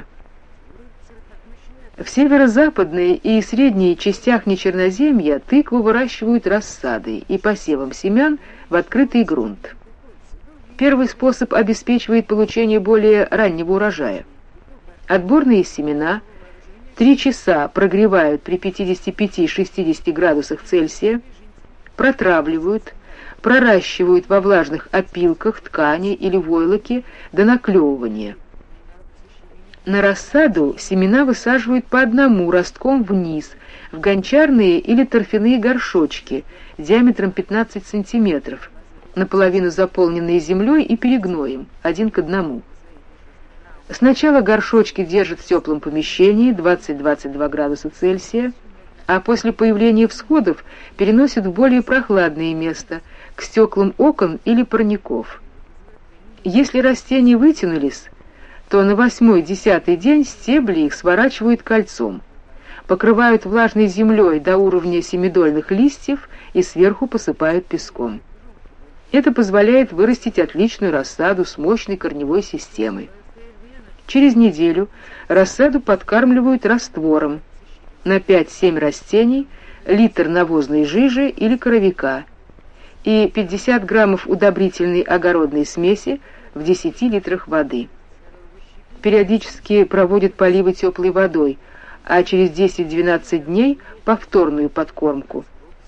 В северо-западной и средней частях нечерноземья тыкву выращивают рассадой и посевом семян в открытый грунт. Первый способ обеспечивает получение более раннего урожая. Отборные семена 3 часа прогревают при 55-60 градусах Цельсия, протравливают, проращивают во влажных опилках, ткани или войлоке до наклевывания. На рассаду семена высаживают по одному ростком вниз, в гончарные или торфяные горшочки диаметром 15 см, наполовину заполненные землей и перегноем, 1 к 1. Сначала горшочки держат в теплом помещении 20-22 градуса Цельсия, а после появления всходов переносят в более прохладное место, к стеклам окон или парников. Если растения вытянулись, то на 8-10 день стебли их сворачивают кольцом, покрывают влажной землей до уровня семидольных листьев и сверху посыпают песком. Это позволяет вырастить отличную рассаду с мощной корневой системой. Через неделю рассаду подкармливают раствором на 5-7 растений, литр навозной жижи или коровика, и 50 граммов удобрительной огородной смеси в 10 литрах воды. Периодически проводят поливы теплой водой, а через 10-12 дней повторную подкормку.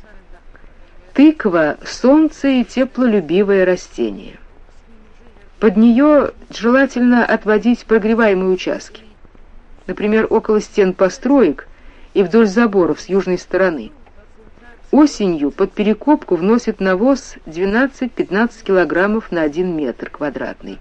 Тыква – солнце и теплолюбивое растение. Под нее желательно отводить прогреваемые участки, например, около стен построек и вдоль заборов с южной стороны. Осенью под перекопку вносят навоз 12-15 килограммов на 1 метр квадратный.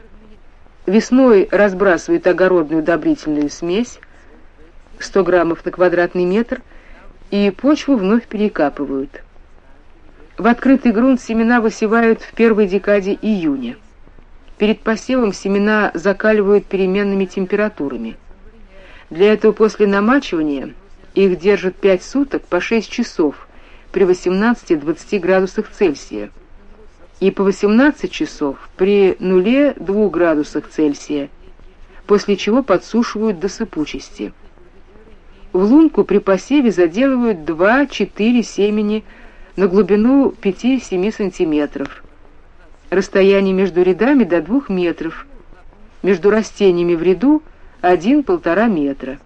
Весной разбрасывают огородную удобрительную смесь 100 граммов на квадратный метр и почву вновь перекапывают. В открытый грунт семена высевают в первой декаде июня. Перед посевом семена закаливают переменными температурами. Для этого после намачивания их держат 5 суток по 6 часов при 18-20 градусах Цельсия и по 18 часов при 0-2 градусах Цельсия, после чего подсушивают до сыпучести. В лунку при посеве заделывают 2-4 семени на глубину 5-7 сантиметров. Расстояние между рядами до 2 метров, между растениями в ряду 1-1,5 метра.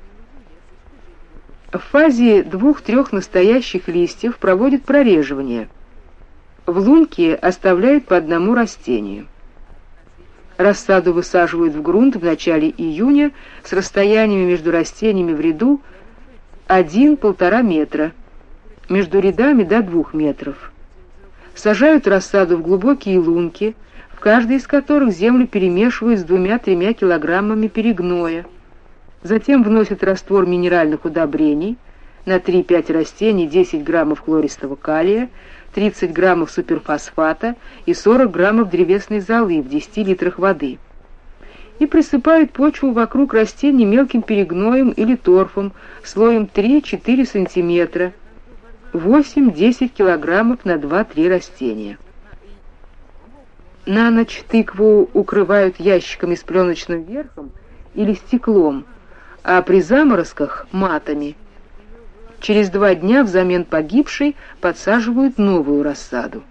В фазе 2-3 настоящих листьев проводят прореживание. В лунке оставляют по одному растению. Рассаду высаживают в грунт в начале июня с расстояниями между растениями в ряду 1-1,5 метра, между рядами до 2 метров. Сажают рассаду в глубокие лунки, в каждой из которых землю перемешивают с 2-3 килограммами перегноя. Затем вносят раствор минеральных удобрений, на 3-5 растений 10 граммов хлористого калия, 30 граммов суперфосфата и 40 граммов древесной золы в 10 литрах воды. И присыпают почву вокруг растений мелким перегноем или торфом слоем 3-4 сантиметра, 8-10 килограммов на 2-3 растения. На ночь тыкву укрывают ящиками с пленочным верхом или стеклом, а при заморозках – матами. Через 2 дня взамен погибшей подсаживают новую рассаду.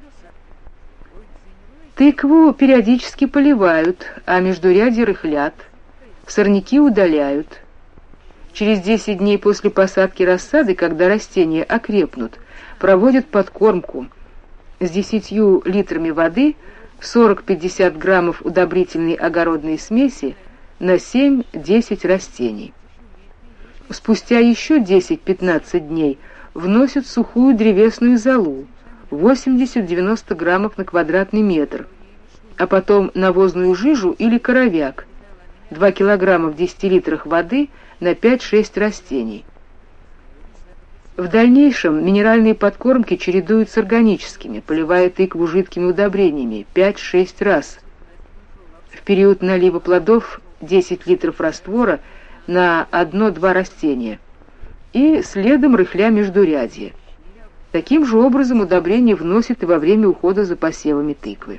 Тыкву периодически поливают, а междурядья рыхлят, сорняки удаляют. Через 10 дней после посадки рассады, когда растения окрепнут, проводят подкормку с 10 литрами воды, 40-50 граммов удобрительной огородной смеси на 7-10 растений. Спустя еще 10-15 дней вносят сухую древесную золу 80-90 граммов на квадратный метр, а потом навозную жижу или коровяк 2 килограмма в 10 литрах воды на 5-6 растений. В дальнейшем минеральные подкормки чередуют с органическими, поливая тыкву жидкими удобрениями 5-6 раз. В период налива плодов 10 литров раствора на 1-2 растения и следом рыхля междурядья. Таким же образом удобрения вносят и во время ухода за посевами тыквы.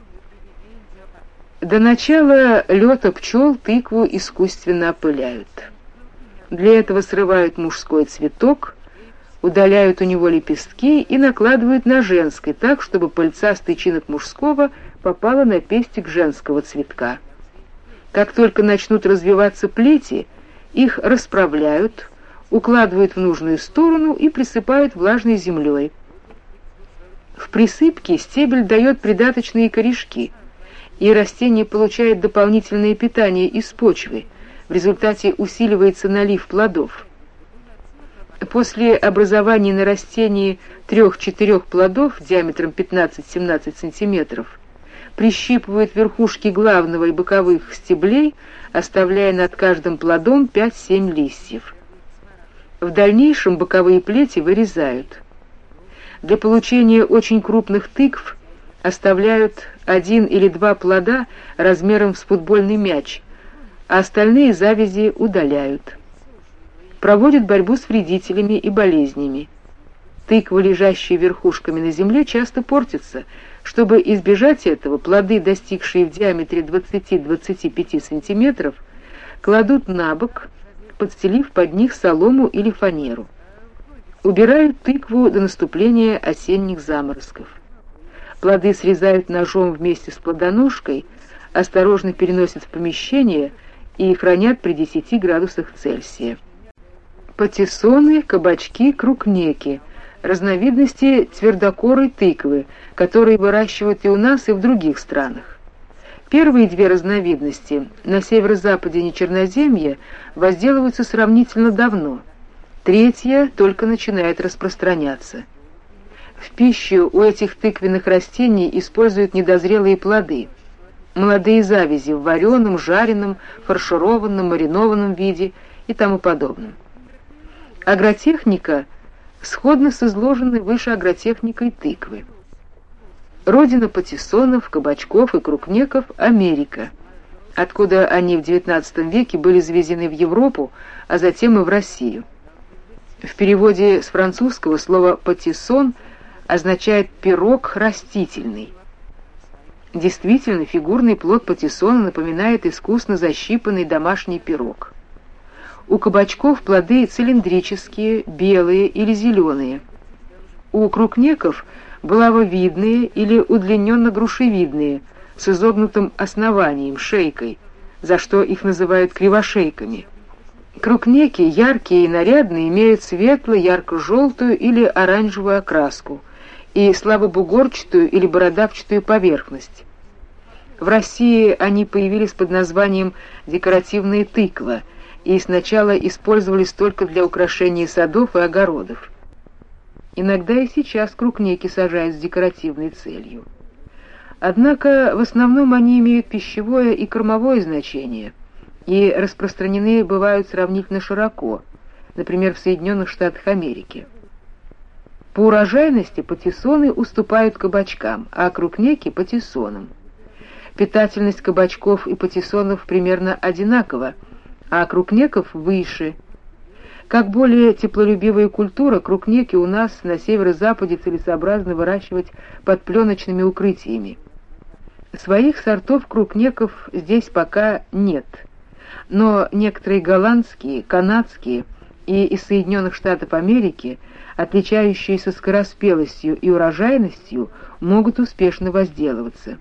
До начала лета пчел тыкву искусственно опыляют. Для этого срывают мужской цветок, удаляют у него лепестки и накладывают на женский так, чтобы пыльца с тычинок мужского попала на пестик женского цветка. Как только начнут развиваться плети, их расправляют, укладывают в нужную сторону и присыпают влажной землей. В присыпке стебель дает придаточные корешки, и растение получает дополнительное питание из почвы, в результате усиливается налив плодов. После образования на растении 3-4 плодов диаметром 15-17 сантиметров прищипывают верхушки главного и боковых стеблей, оставляя над каждым плодом 5-7 листьев. В дальнейшем боковые плети вырезают. Для получения очень крупных тыкв оставляют 1 или 2 плода размером с футбольный мяч, а остальные завязи удаляют. Проводят борьбу с вредителями и болезнями. Тыквы, лежащие верхушками на земле, часто портятся. Чтобы избежать этого, плоды, достигшие в диаметре 20-25 сантиметров, кладут на бок, подстелив под них солому или фанеру. Убирают тыкву до наступления осенних заморозков. Плоды срезают ножом вместе с плодоножкой, осторожно переносят в помещение и хранят при 10 градусах Цельсия. Патиссоны, кабачки, крукнеки — разновидности твердокорой тыквы, которые выращивают и у нас, и в других странах. Первые две разновидности на северо-западе Нечерноземья возделываются сравнительно давно, третья только начинает распространяться. В пищу у этих тыквенных растений используют недозрелые плоды, молодые завязи в вареном, жареном, фаршированном, маринованном виде и тому подобном. Агротехника сходна с изложенной выше агротехникой тыквы. Родина патиссонов, кабачков и крукнеков — Америка, откуда они в XIX веке были завезены в Европу, а затем и в Россию. В переводе с французского слово «патиссон» означает «пирог растительный». Действительно, фигурный плод патиссона напоминает искусно защипанный домашний пирог. У кабачков плоды цилиндрические, белые или зеленые. У крукнеков булавовидные или удлиненно-грушевидные, с изогнутым основанием, шейкой, за что их называют кривошейками. Крукнеки, яркие и нарядные, имеют светло-ярко-желтую или оранжевую окраску и слабобугорчатую или бородавчатую поверхность. В России они появились под названием «декоративная тыква» и сначала использовались только для украшения садов и огородов. Иногда и сейчас крукнеки сажают с декоративной целью. Однако в основном они имеют пищевое и кормовое значение и распространены бывают сравнительно широко, например, в Соединенных Штатах Америки. По урожайности патиссоны уступают кабачкам, а крукнеки — патиссонам. Питательность кабачков и патиссонов примерно одинакова, а крукнеков выше. Как более теплолюбивая культура, крукнеки у нас на северо-западе целесообразно выращивать под пленочными укрытиями. Своих сортов крукнеков здесь пока нет, но некоторые голландские, канадские и из Соединенных Штатов Америки, отличающиеся скороспелостью и урожайностью, могут успешно возделываться.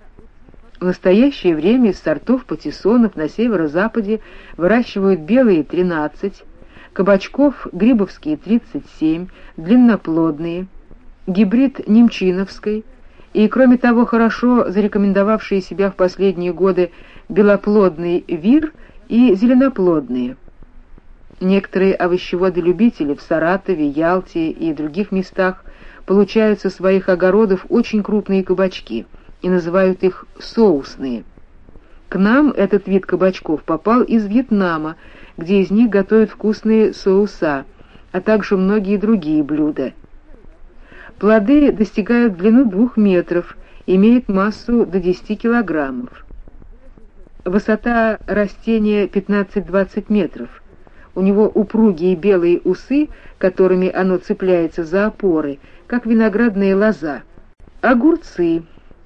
В настоящее время из сортов патиссонов на северо-западе выращивают белые 13, кабачков грибовские 37, длинноплодные, гибрид немчиновской и, кроме того, хорошо зарекомендовавшие себя в последние годы белоплодный вир и зеленоплодные. Некоторые овощеводы-любители в Саратове, Ялте и других местах получают со своих огородов очень крупные кабачки и называют их соусные. К нам этот вид кабачков попал из Вьетнама, где из них готовят вкусные соуса, а также многие другие блюда. Плоды достигают длину 2 метров, имеют массу до 10 килограммов. Высота растения 15-20 метров. У него упругие белые усы, которыми оно цепляется за опоры, как виноградная лоза. Огурцы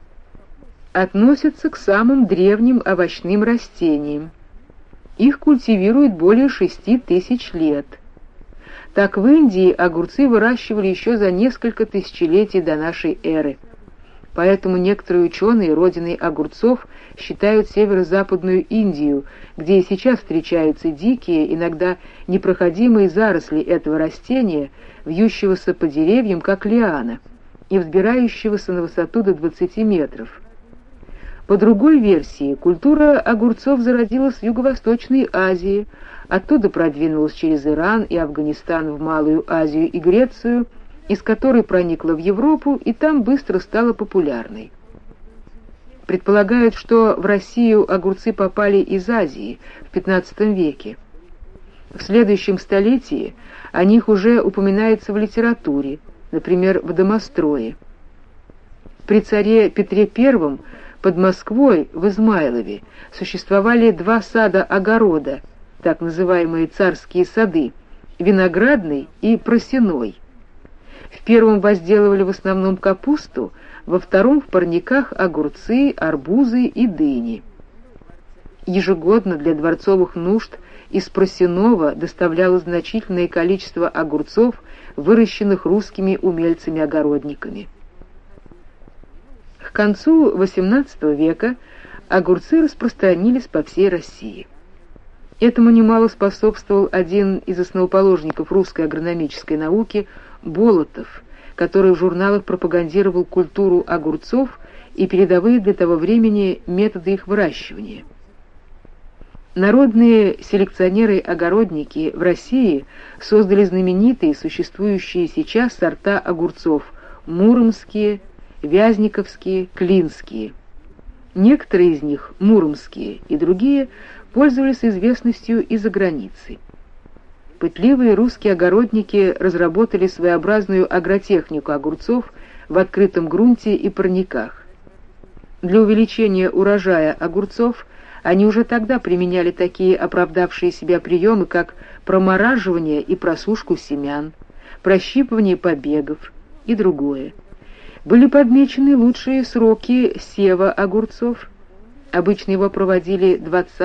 относятся к самым древним овощным растениям. Их культивируют более 6000 лет. Так в Индии огурцы выращивали еще за несколько тысячелетий до нашей эры. Поэтому некоторые ученые родиной огурцов считают северо-западную Индию, где и сейчас встречаются дикие, иногда непроходимые заросли этого растения, вьющегося по деревьям, как лиана, и взбирающегося на высоту до 20 метров. По другой версии, культура огурцов зародилась в Юго-Восточной Азии, оттуда продвинулась через Иран и Афганистан в Малую Азию и Грецию, из которой проникла в Европу и там быстро стала популярной. Предполагают, что в Россию огурцы попали из Азии в XV веке. В следующем столетии о них уже упоминается в литературе, например, в «Домострое». При царе Петре I под Москвой, в Измайлове, существовали 2 сада-огорода, так называемые царские сады, виноградный и просеной. В первом возделывали в основном капусту, во втором в парниках огурцы, арбузы и дыни. Ежегодно для дворцовых нужд из просеного доставлялось значительное количество огурцов, выращенных русскими умельцами-огородниками. К концу XVIII века огурцы распространились по всей России. Этому немало способствовал один из основоположников русской агрономической науки Болотов, который в журналах пропагандировал культуру огурцов и передовые для того времени методы их выращивания. Народные селекционеры-огородники в России создали знаменитые, существующие сейчас сорта огурцов муромские, вязниковские, клинские. Некоторые из них, муромские и другие, пользовались известностью и за границей. Пытливые русские огородники разработали своеобразную агротехнику огурцов в открытом грунте и парниках. Для увеличения урожая огурцов они уже тогда применяли такие оправдавшие себя приемы, как промораживание и просушку семян, прощипывание побегов и другое. Были подмечены лучшие сроки сева огурцов. Обычно его проводили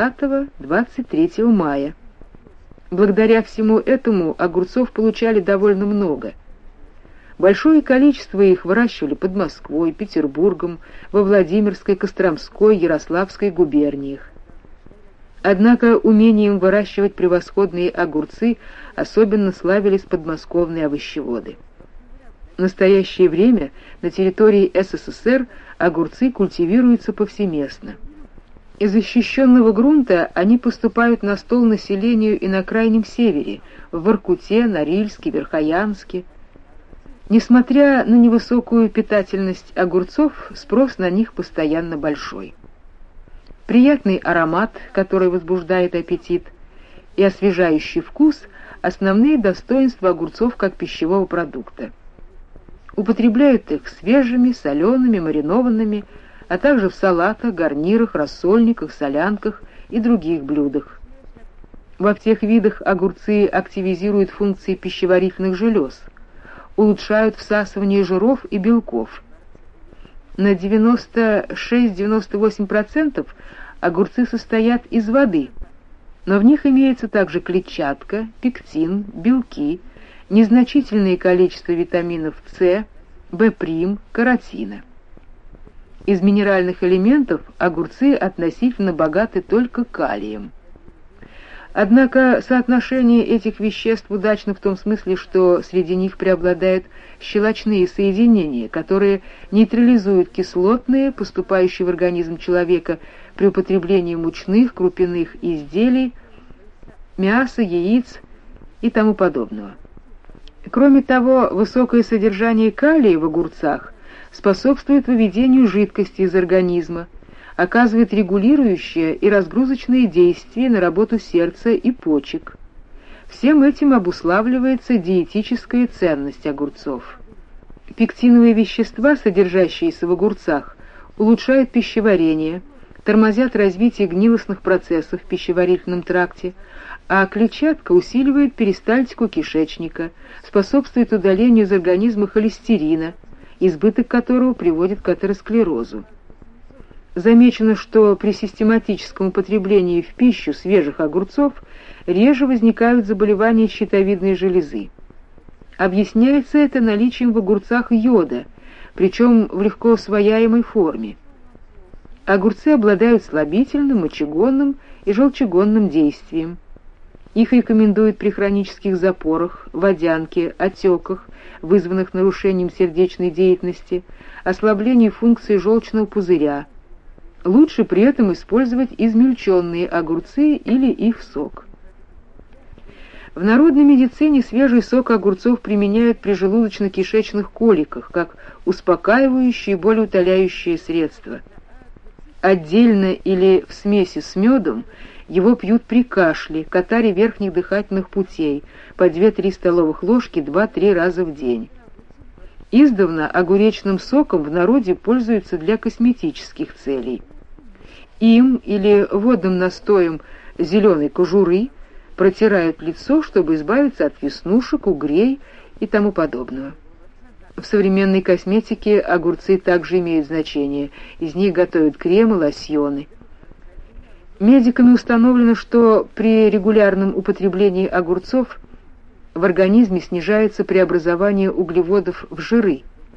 20-23 мая. Благодаря всему этому огурцов получали довольно много. Большое количество их выращивали под Москвой, Петербургом, во Владимирской, Костромской, Ярославской губерниях. Однако умением выращивать превосходные огурцы особенно славились подмосковные овощеводы. В настоящее время на территории СССР огурцы культивируются повсеместно. Из защищенного грунта они поступают на стол населению и на Крайнем Севере, в Воркуте, Норильске, Верхоянске. Несмотря на невысокую питательность огурцов, спрос на них постоянно большой. Приятный аромат, который возбуждает аппетит, и освежающий вкус – основные достоинства огурцов как пищевого продукта. Употребляют их свежими, солеными, маринованными, а также в салатах, гарнирах, рассольниках, солянках и других блюдах. Во всех видах огурцы активизируют функции пищеварительных желез, улучшают всасывание жиров и белков. На 96-98% огурцы состоят из воды, но в них имеется также клетчатка, пектин, белки, незначительное количество витаминов С, В', каротина. Из минеральных элементов огурцы относительно богаты только калием. Однако соотношение этих веществ удачно в том смысле, что среди них преобладают щелочные соединения, которые нейтрализуют кислотные, поступающие в организм человека при употреблении мучных, крупяных изделий, мяса, яиц и тому подобного. Кроме того, высокое содержание калия в огурцах способствует выведению жидкости из организма, оказывает регулирующее и разгрузочное действие на работу сердца и почек. Всем этим обуславливается диетическая ценность огурцов. Пектиновые вещества, содержащиеся в огурцах, улучшают пищеварение, тормозят развитие гнилостных процессов в пищеварительном тракте, а клетчатка усиливает перистальтику кишечника, способствует удалению из организма холестерина, избыток которого приводит к атеросклерозу. Замечено, что при систематическом употреблении в пищу свежих огурцов реже возникают заболевания щитовидной железы. Объясняется это наличием в огурцах йода, причем в легко усвояемой форме. Огурцы обладают слабительным, мочегонным и желчегонным действием. Их рекомендуют при хронических запорах, водянке, отеках, вызванных нарушением сердечной деятельности, ослаблении функции желчного пузыря. Лучше при этом использовать измельченные огурцы или их сок. В народной медицине свежий сок огурцов применяют при желудочно-кишечных коликах, как успокаивающее и болеутоляющее средство. Отдельно или в смеси с медом его пьют при кашле, катаре верхних дыхательных путей, по 2-3 столовых ложки 2-3 раза в день. Издавна огуречным соком в народе пользуются для косметических целей. Им или водным настоем зеленой кожуры протирают лицо, чтобы избавиться от веснушек, угрей и тому подобного. В современной косметике огурцы также имеют значение, из них готовят кремы, лосьоны. Медиками установлено, что при регулярном употреблении огурцов в организме снижается преобразование углеводов в жиры.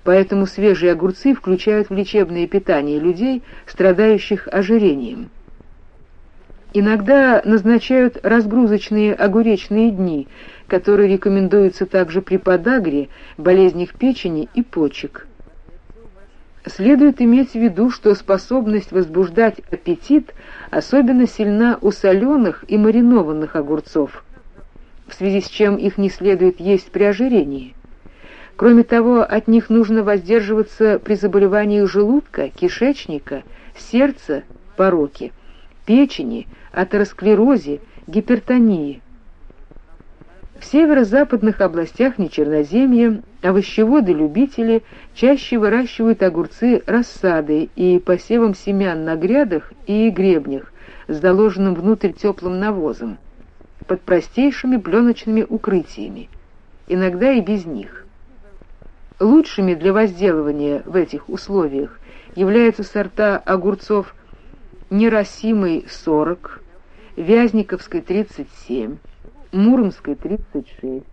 поэтому свежие огурцы включают в лечебное питание людей, страдающих ожирением. Иногда назначают разгрузочные огуречные дни, которые рекомендуются также при подагре, болезнях печени и почек. Следует иметь в виду, что способность возбуждать аппетит особенно сильна у соленых и маринованных огурцов, в связи с чем их не следует есть при ожирении. Кроме того, от них нужно воздерживаться при заболеваниях желудка, кишечника, сердца, пороки, печени, атеросклерозе, гипертонии. В северо-западных областях Нечерноземья овощеводы-любители чаще выращивают огурцы рассадой и посевом семян на грядах и гребнях с заложенным внутрь теплым навозом, под простейшими пленочными укрытиями, иногда и без них. Лучшими для возделывания в этих условиях являются сорта огурцов Нерасимой 40, Вязниковской 37, Муромской 36.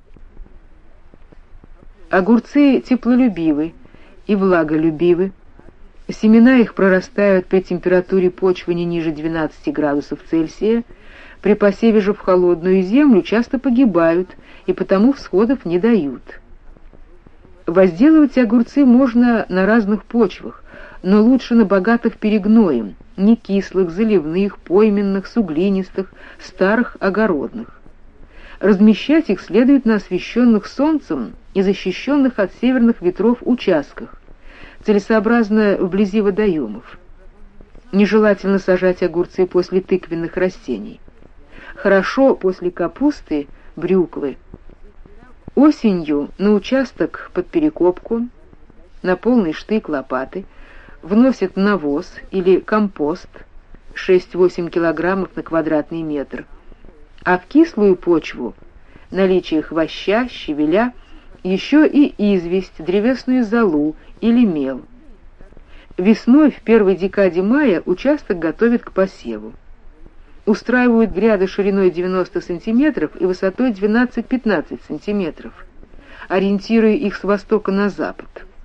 Огурцы теплолюбивы и влаголюбивы. Семена их прорастают при температуре почвы не ниже 12 градусов Цельсия, при посеве же в холодную землю часто погибают и потому всходов не дают. Возделывать огурцы можно на разных почвах, но лучше на богатых перегноем, не кислых, заливных, пойменных, суглинистых, старых, огородных. Размещать их следует на освещенных солнцем и защищенных от северных ветров участках, целесообразно вблизи водоемов. Нежелательно сажать огурцы после тыквенных растений. Хорошо после капусты, брюквы. Осенью на участок под перекопку, на полный штык лопаты, вносят навоз или компост 6-8 килограммов на квадратный метр, а в кислую почву, наличие хвоща, щавеля, еще и известь, древесную золу или мел. Весной в первой декаде мая участок готовят к посеву. Устраивают гряды шириной 90 см и высотой 12-15 см, ориентируя их с востока на запад.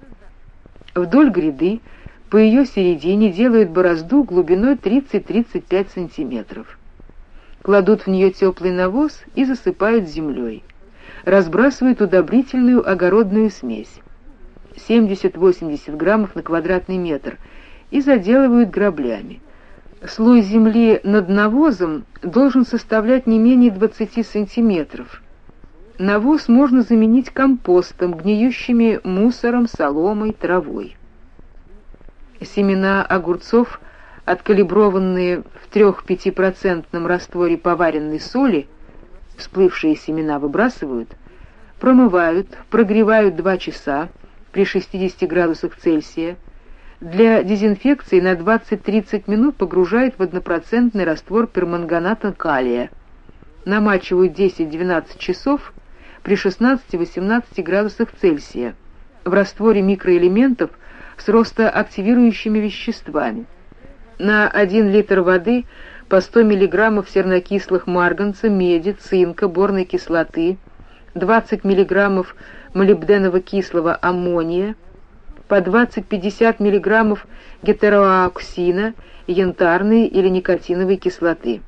Вдоль гряды по ее середине делают борозду глубиной 30-35 см. Кладут в нее теплый навоз и засыпают землей. Разбрасывают удобрительную огородную смесь 70-80 граммов на квадратный метр и заделывают граблями. Слой земли над навозом должен составлять не менее 20 сантиметров. Навоз можно заменить компостом, гниющими мусором, соломой, травой. Семена огурцов, откалиброванные в 3-5% растворе поваренной соли, всплывшие семена выбрасывают, промывают, прогревают 2 часа при 60 градусах Цельсия, для дезинфекции на 20-30 минут погружают в 1% раствор перманганата калия, намачивают 10-12 часов при 16-18 градусах Цельсия в растворе микроэлементов с ростоактивирующими веществами. На 1 литр воды по 100 мг сернокислых марганца, меди, цинка, борной кислоты, 20 мг молибденово-кислого аммония, по 20-50 мг гетерооксина, янтарной или никотиновой кислоты.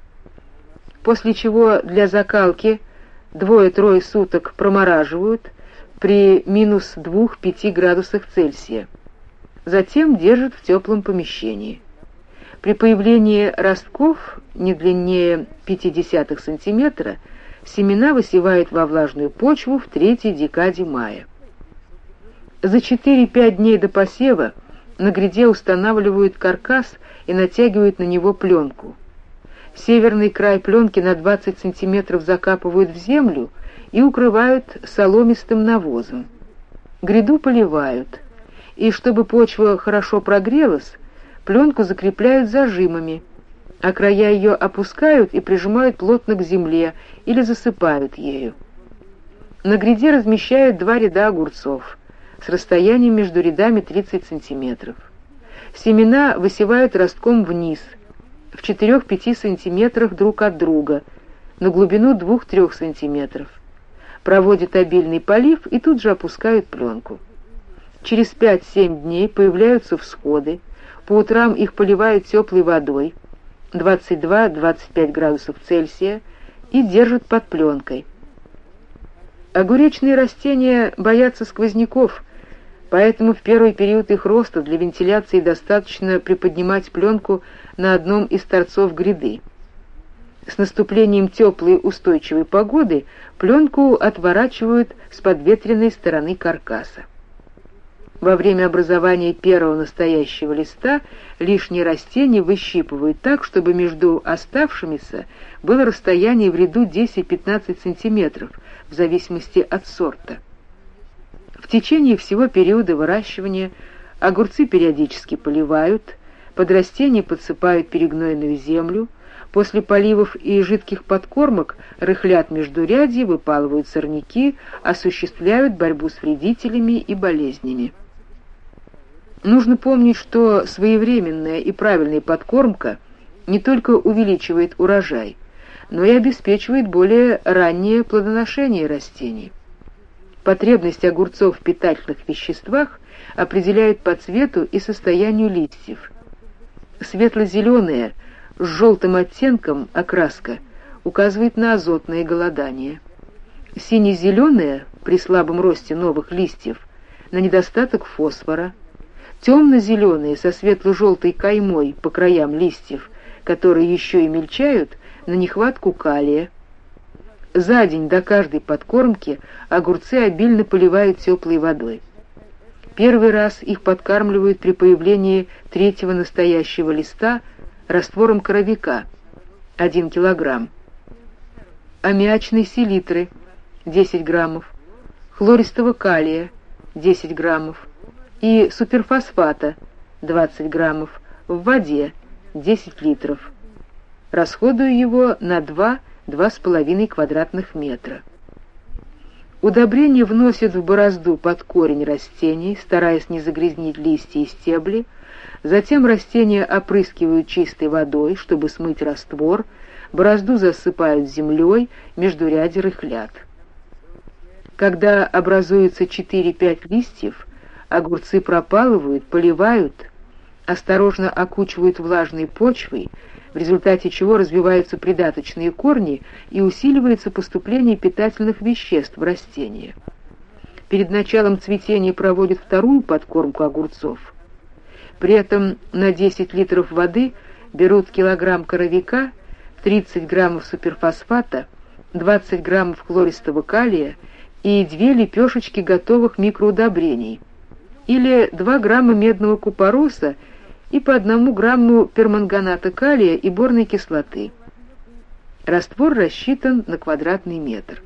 После чего для закалки 2-3 суток промораживают при минус 2-5 градусах Цельсия. Затем держат в теплом помещении. При появлении ростков не длиннее 0,5 см семена высевают во влажную почву в 3-й декаде мая. За 4-5 дней до посева на гряде устанавливают каркас и натягивают на него пленку. Северный край пленки на 20 см закапывают в землю и укрывают соломистым навозом. Гряду поливают, и чтобы почва хорошо прогрелась, пленку закрепляют зажимами, а края ее опускают и прижимают плотно к земле или засыпают ею. На гряде размещают 2 ряда огурцов с расстоянием между рядами 30 см. Семена высевают ростком вниз, в 4-5 см друг от друга, на глубину 2-3 см. Проводят обильный полив и тут же опускают пленку. Через 5-7 дней появляются всходы, по утрам их поливают теплой водой, 22-25 градусов Цельсия, и держат под пленкой. Огуречные растения боятся сквозняков, поэтому в первый период их роста для вентиляции достаточно приподнимать пленку на одном из торцов гряды. С наступлением теплой устойчивой погоды пленку отворачивают с подветренной стороны каркаса. Во время образования первого настоящего листа лишние растения выщипывают так, чтобы между оставшимися было расстояние в ряду 10-15 см, в зависимости от сорта. В течение всего периода выращивания огурцы периодически поливают, под растения подсыпают перегнойную землю, после поливов и жидких подкормок рыхлят междурядья, выпалывают сорняки, осуществляют борьбу с вредителями и болезнями. Нужно помнить, что своевременная и правильная подкормка не только увеличивает урожай, но и обеспечивает более раннее плодоношение растений. Потребность огурцов в питательных веществах определяют по цвету и состоянию листьев. Светло-зеленая с желтым оттенком окраска указывает на азотное голодание. Сине-зеленая при слабом росте новых листьев на недостаток фосфора. Темно-зеленые со светло-желтой каймой по краям листьев, которые еще и мельчают, на нехватку калия. За день до каждой подкормки огурцы обильно поливают теплой водой. Первый раз их подкармливают при появлении третьего настоящего листа раствором коровика 1 кг, аммиачной селитры 10 граммов, хлористого калия 10 граммов и суперфосфата 20 граммов в воде 10 литров. Расходую его на 2-2,5 квадратных метра. Удобрение вносят в борозду под корень растений, стараясь не загрязнить листья и стебли. Затем растения опрыскивают чистой водой, чтобы смыть раствор, борозду засыпают землей, междурядья рыхлят. Когда образуется 4-5 листьев, огурцы пропалывают, поливают, осторожно окучивают влажной почвой, в результате чего развиваются придаточные корни и усиливается поступление питательных веществ в растения. Перед началом цветения проводят вторую подкормку огурцов. При этом на 10 литров воды берут килограмм коровика, 30 граммов суперфосфата, 20 граммов хлористого калия и 2 лепешечки готовых микроудобрений, или 2 грамма медного купороса и по 1 грамму перманганата калия и борной кислоты. Раствор рассчитан на квадратный метр.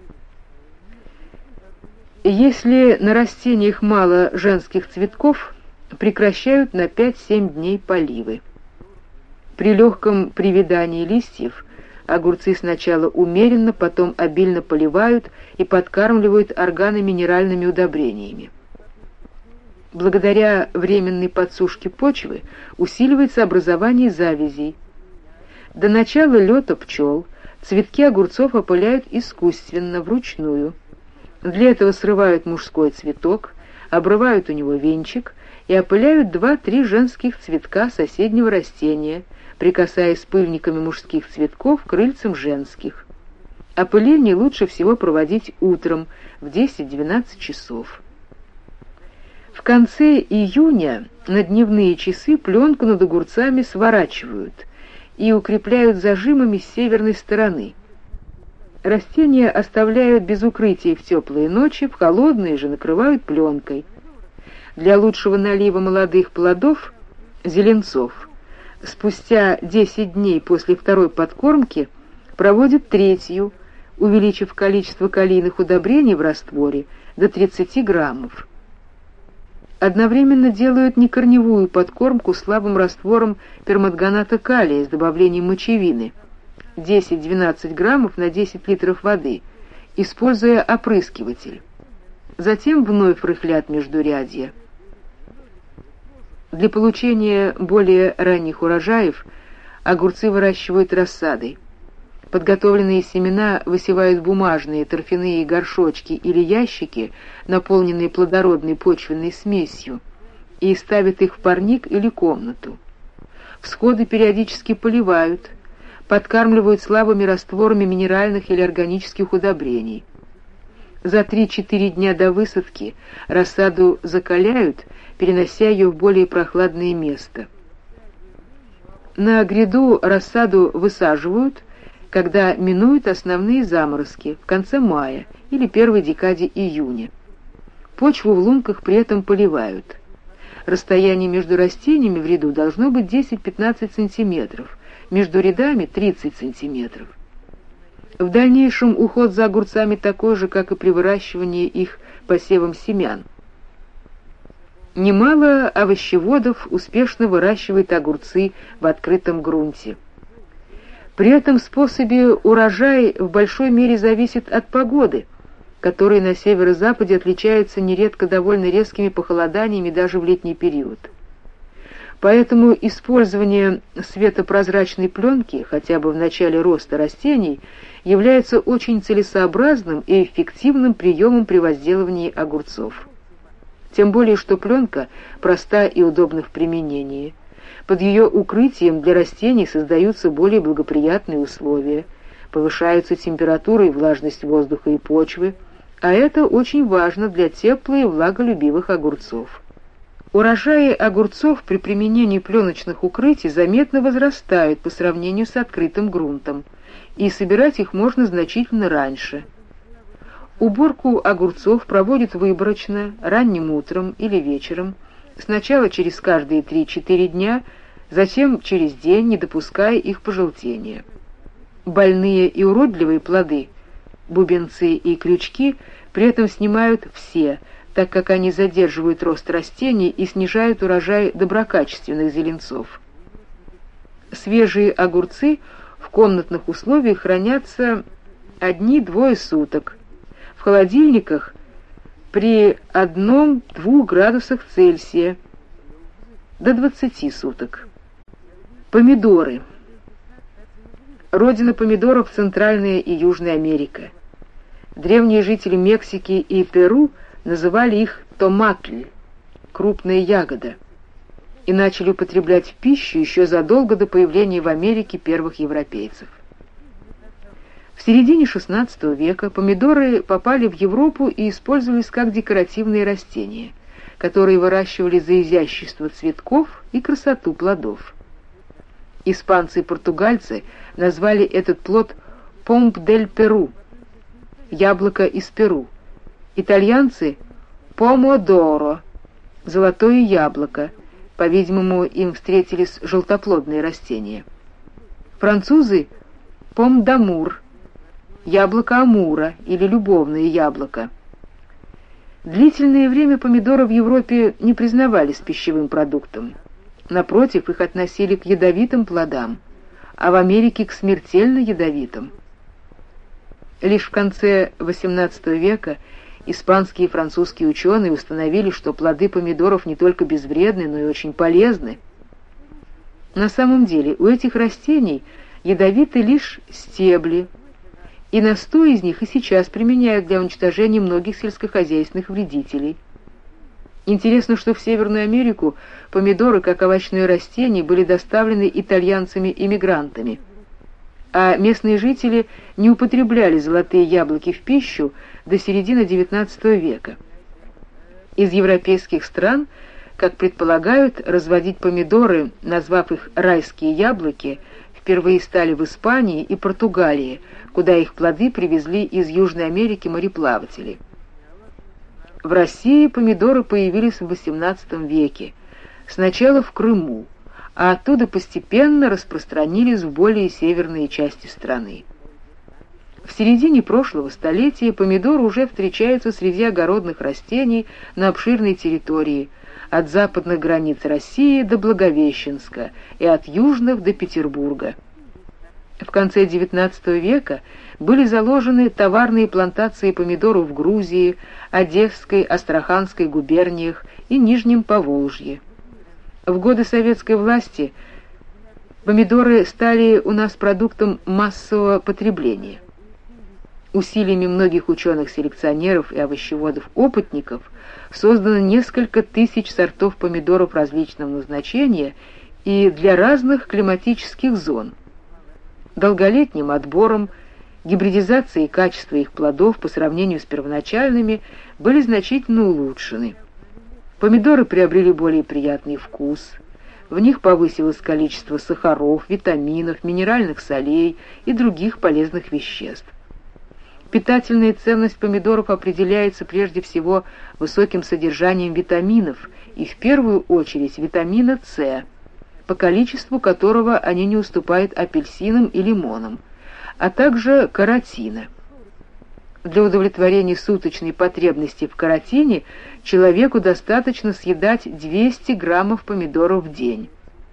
Если на растениях мало женских цветков, прекращают на 5-7 дней поливы. При легком привядании листьев огурцы сначала умеренно, потом обильно поливают и подкармливают органоминеральными удобрениями. Благодаря временной подсушке почвы усиливается образование завязей. До начала лета пчел цветки огурцов опыляют искусственно, вручную. Для этого срывают мужской цветок, обрывают у него венчик и опыляют 2-3 женских цветка соседнего растения, прикасаясь пыльниками мужских цветков к крыльцам женских. Опыление лучше всего проводить утром в 10-12 часов. В конце июня на дневные часы пленку над огурцами сворачивают и укрепляют зажимами с северной стороны. Растения оставляют без укрытия в теплые ночи, в холодные же накрывают пленкой. Для лучшего налива молодых плодов, зеленцов, спустя 10 дней после второй подкормки проводят третью, увеличив количество калийных удобрений в растворе до 30 граммов. Одновременно делают некорневую подкормку слабым раствором перманганата калия с добавлением мочевины 10-12 граммов на 10 литров воды, используя опрыскиватель. Затем вновь рыхлят междурядья. Для получения более ранних урожаев огурцы выращивают рассадой. Подготовленные семена высевают в бумажные торфяные горшочки или ящики, наполненные плодородной почвенной смесью, и ставят их в парник или комнату. Всходы периодически поливают, подкармливают слабыми растворами минеральных или органических удобрений. За 3-4 дня до высадки рассаду закаляют, перенося ее в более прохладное место. На гряду рассаду высаживают, когда минуют основные заморозки в конце мая или первой декаде июня. Почву в лунках при этом поливают. Расстояние между растениями в ряду должно быть 10-15 сантиметров, между рядами 30 сантиметров. В дальнейшем уход за огурцами такой же, как и при выращивании их посевом семян. Немало овощеводов успешно выращивает огурцы в открытом грунте. При этом способе урожай в большой мере зависит от погоды, которые на северо-западе отличаются нередко довольно резкими похолоданиями даже в летний период. Поэтому использование светопрозрачной пленки, хотя бы в начале роста растений, является очень целесообразным и эффективным приемом при возделывании огурцов. Тем более, что пленка проста и удобна в применении. Под ее укрытием для растений создаются более благоприятные условия, повышаются температура и влажность воздуха и почвы, а это очень важно для тепло- и влаголюбивых огурцов. Урожаи огурцов при применении пленочных укрытий заметно возрастают по сравнению с открытым грунтом, и собирать их можно значительно раньше. Уборку огурцов проводят выборочно, ранним утром или вечером, сначала через каждые 3-4 дня, затем через день, не допуская их пожелтения. Больные и уродливые плоды, бубенцы и крючки, при этом снимают все, так как они задерживают рост растений и снижают урожай доброкачественных зеленцов. Свежие огурцы в комнатных условиях хранятся 1-2 суток, в холодильниках при 1-2 градусах Цельсия до 20 суток. Помидоры. Родина помидоров — Центральная и Южная Америка. Древние жители Мексики и Перу называли их томатль, крупная ягода, и начали употреблять в пищу еще задолго до появления в Америке первых европейцев. В середине XVI века помидоры попали в Европу и использовались как декоративные растения, которые выращивали за изящество цветков и красоту плодов. Испанцы и португальцы назвали этот плод «помп дель Перу» — яблоко из Перу, итальянцы — «помодоро» — золотое яблоко, по-видимому, им встретились желтоплодные растения. Французы — «пом дамур» — яблоко Амура или любовное яблоко. Длительное время помидоры в Европе не признавались пищевым продуктом. Напротив, их относили к ядовитым плодам, а в Америке к смертельно ядовитым. Лишь в конце XVIII века испанские и французские ученые установили, что плоды помидоров не только безвредны, но и очень полезны. На самом деле у этих растений ядовиты лишь стебли, и настой из них и сейчас применяют для уничтожения многих сельскохозяйственных вредителей. Интересно, что в Северную Америку помидоры, как овощное растение, были доставлены итальянцами-иммигрантами, а местные жители не употребляли золотые яблоки в пищу до середины XIX века. Из европейских стран, как предполагают, разводить помидоры, назвав их «райские яблоки», впервые стали в Испании и Португалии, куда их плоды привезли из Южной Америки мореплаватели. В России помидоры появились в XVIII веке, сначала в Крыму, а оттуда постепенно распространились в более северные части страны. В середине прошлого столетия помидоры уже встречаются среди огородных растений на обширной территории, от западных границ России до Благовещенска и от южных до Петербурга. В конце XIX века были заложены товарные плантации помидоров в Грузии, Одесской, Астраханской губерниях и Нижнем Поволжье. В годы советской власти Помидоры стали у нас продуктом массового потребления. Усилиями многих ученых-селекционеров и овощеводов-опытников создано несколько тысяч сортов помидоров различного назначения и для разных климатических зон. Долголетним отбором, гибридизацией качества их плодов по сравнению с первоначальными были значительно улучшены. Помидоры приобрели более приятный вкус, в них повысилось количество сахаров, витаминов, минеральных солей и других полезных веществ. Питательная ценность помидоров определяется прежде всего высоким содержанием витаминов и в первую очередь витамина С, по количеству которого они не уступают апельсинам и лимонам, а также каротина. Для удовлетворения суточной потребности в каротине человеку достаточно съедать 200 граммов помидоров в день.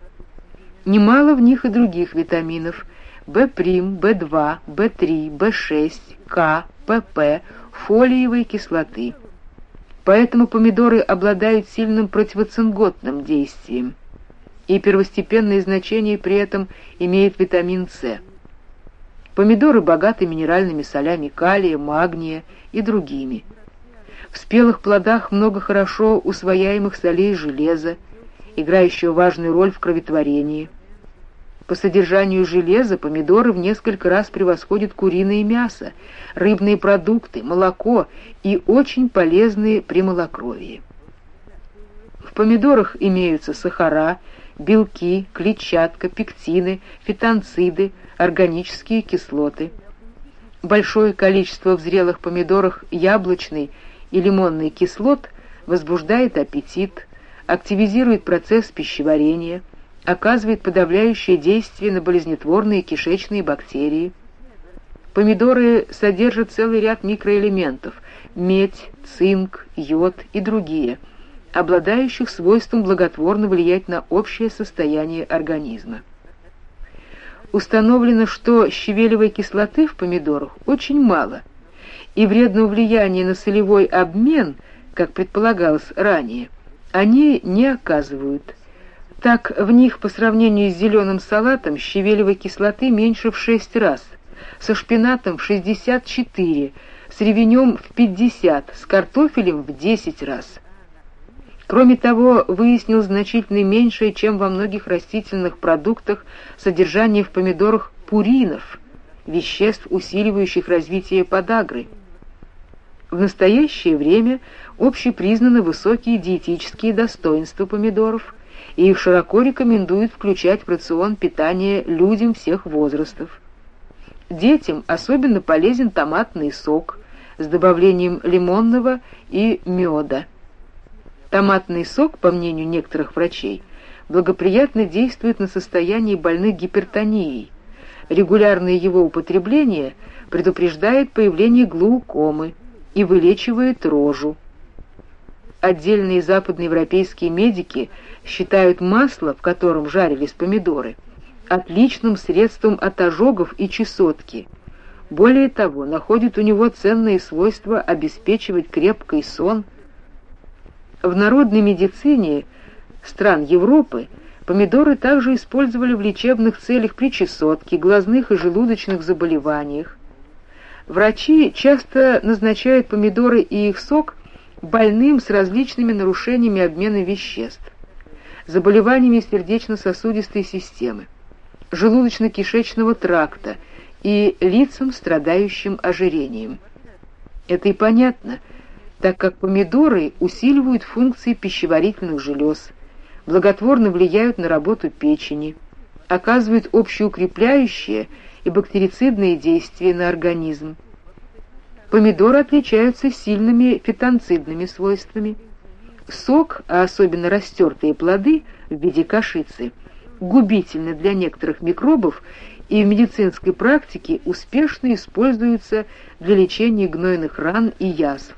Немало в них и других витаминов В', В2, В3, В6, К, ПП, фолиевой кислоты. Поэтому помидоры обладают сильным противоцинготным действием, и первостепенное значение при этом имеет витамин С. Помидоры богаты минеральными солями калия, магния и другими. В спелых плодах много хорошо усвояемых солей железа, играющего важную роль в кроветворении. По содержанию железа помидоры в несколько раз превосходят куриное мясо, рыбные продукты, молоко и очень полезные при малокровии. В помидорах имеются сахара, белки, клетчатка, пектины, фитонциды, органические кислоты. Большое количество в зрелых помидорах яблочной и лимонной кислот возбуждает аппетит, активизирует процесс пищеварения, оказывает подавляющее действие на болезнетворные кишечные бактерии. Помидоры содержат целый ряд микроэлементов – медь, цинк, йод и другие, обладающих свойством благотворно влиять на общее состояние организма. Установлено, что щавелевой кислоты в помидорах очень мало, и вредного влияния на солевой обмен, как предполагалось ранее, они не оказывают. Так в них по сравнению с зеленым салатом щавелевой кислоты меньше в 6 раз, со шпинатом в 64, с ревенем в 50, с картофелем в 10 раз. Кроме того, выяснилось значительно меньшее, чем во многих растительных продуктах, содержание в помидорах пуринов, веществ, усиливающих развитие подагры. В настоящее время общепризнаны высокие диетические достоинства помидоров, и их широко рекомендуют включать в рацион питания людям всех возрастов. Детям особенно полезен томатный сок с добавлением лимонного и меда. Томатный сок, по мнению некоторых врачей, благоприятно действует на состояние больных гипертонией. Регулярное его употребление предупреждает появление глаукомы и вылечивает рожу. Отдельные западноевропейские медики считают масло, в котором жарились помидоры, отличным средством от ожогов и чесотки. Более того, находят у него ценные свойства обеспечивать крепкий сон. В народной медицине стран Европы помидоры также использовали в лечебных целях при чесотке, глазных и желудочных заболеваниях. Врачи часто назначают помидоры и их сок больным с различными нарушениями обмена веществ, заболеваниями сердечно-сосудистой системы, желудочно-кишечного тракта и лицам, страдающим ожирением. Это и понятно, так как помидоры усиливают функции пищеварительных желез, благотворно влияют на работу печени, оказывают общеукрепляющее и бактерицидные действия на организм. Помидоры отличаются сильными фитонцидными свойствами. Сок, а особенно растертые плоды в виде кашицы, губительны для некоторых микробов и в медицинской практике успешно используются для лечения гнойных ран и язв.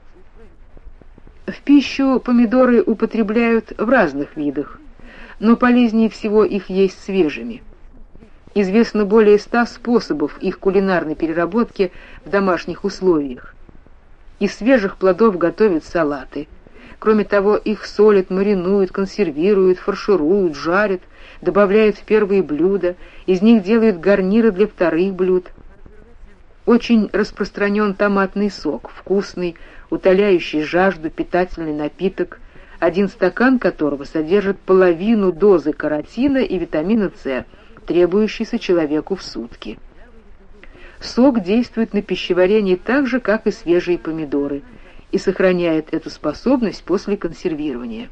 В пищу помидоры употребляют в разных видах, но полезнее всего их есть свежими. Известно более 100 способов их кулинарной переработки в домашних условиях. Из свежих плодов готовят салаты, Кроме того, их солят, маринуют, консервируют, фаршируют, жарят, добавляют в первые блюда, из них делают гарниры для вторых блюд. Очень распространен томатный сок, вкусный, утоляющий жажду питательный напиток, 1 стакан которого содержит половину дозы каротина и витамина С, требующейся человеку в сутки. Сок действует на пищеварение так же, как и свежие помидоры, и сохраняет эту способность после консервирования.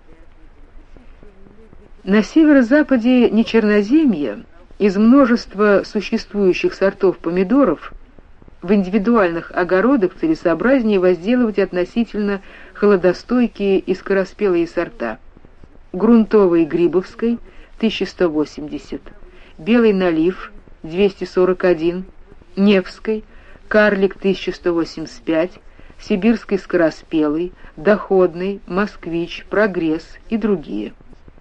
На северо-западе Нечерноземья из множества существующих сортов помидоров в индивидуальных огородах целесообразнее возделывать относительно холодостойкие и скороспелые сорта: грунтовой Грибовской 1180, белый налив 241, Невской, карлик 1185, сибирской скороспелый, доходный, москвич, прогресс и другие.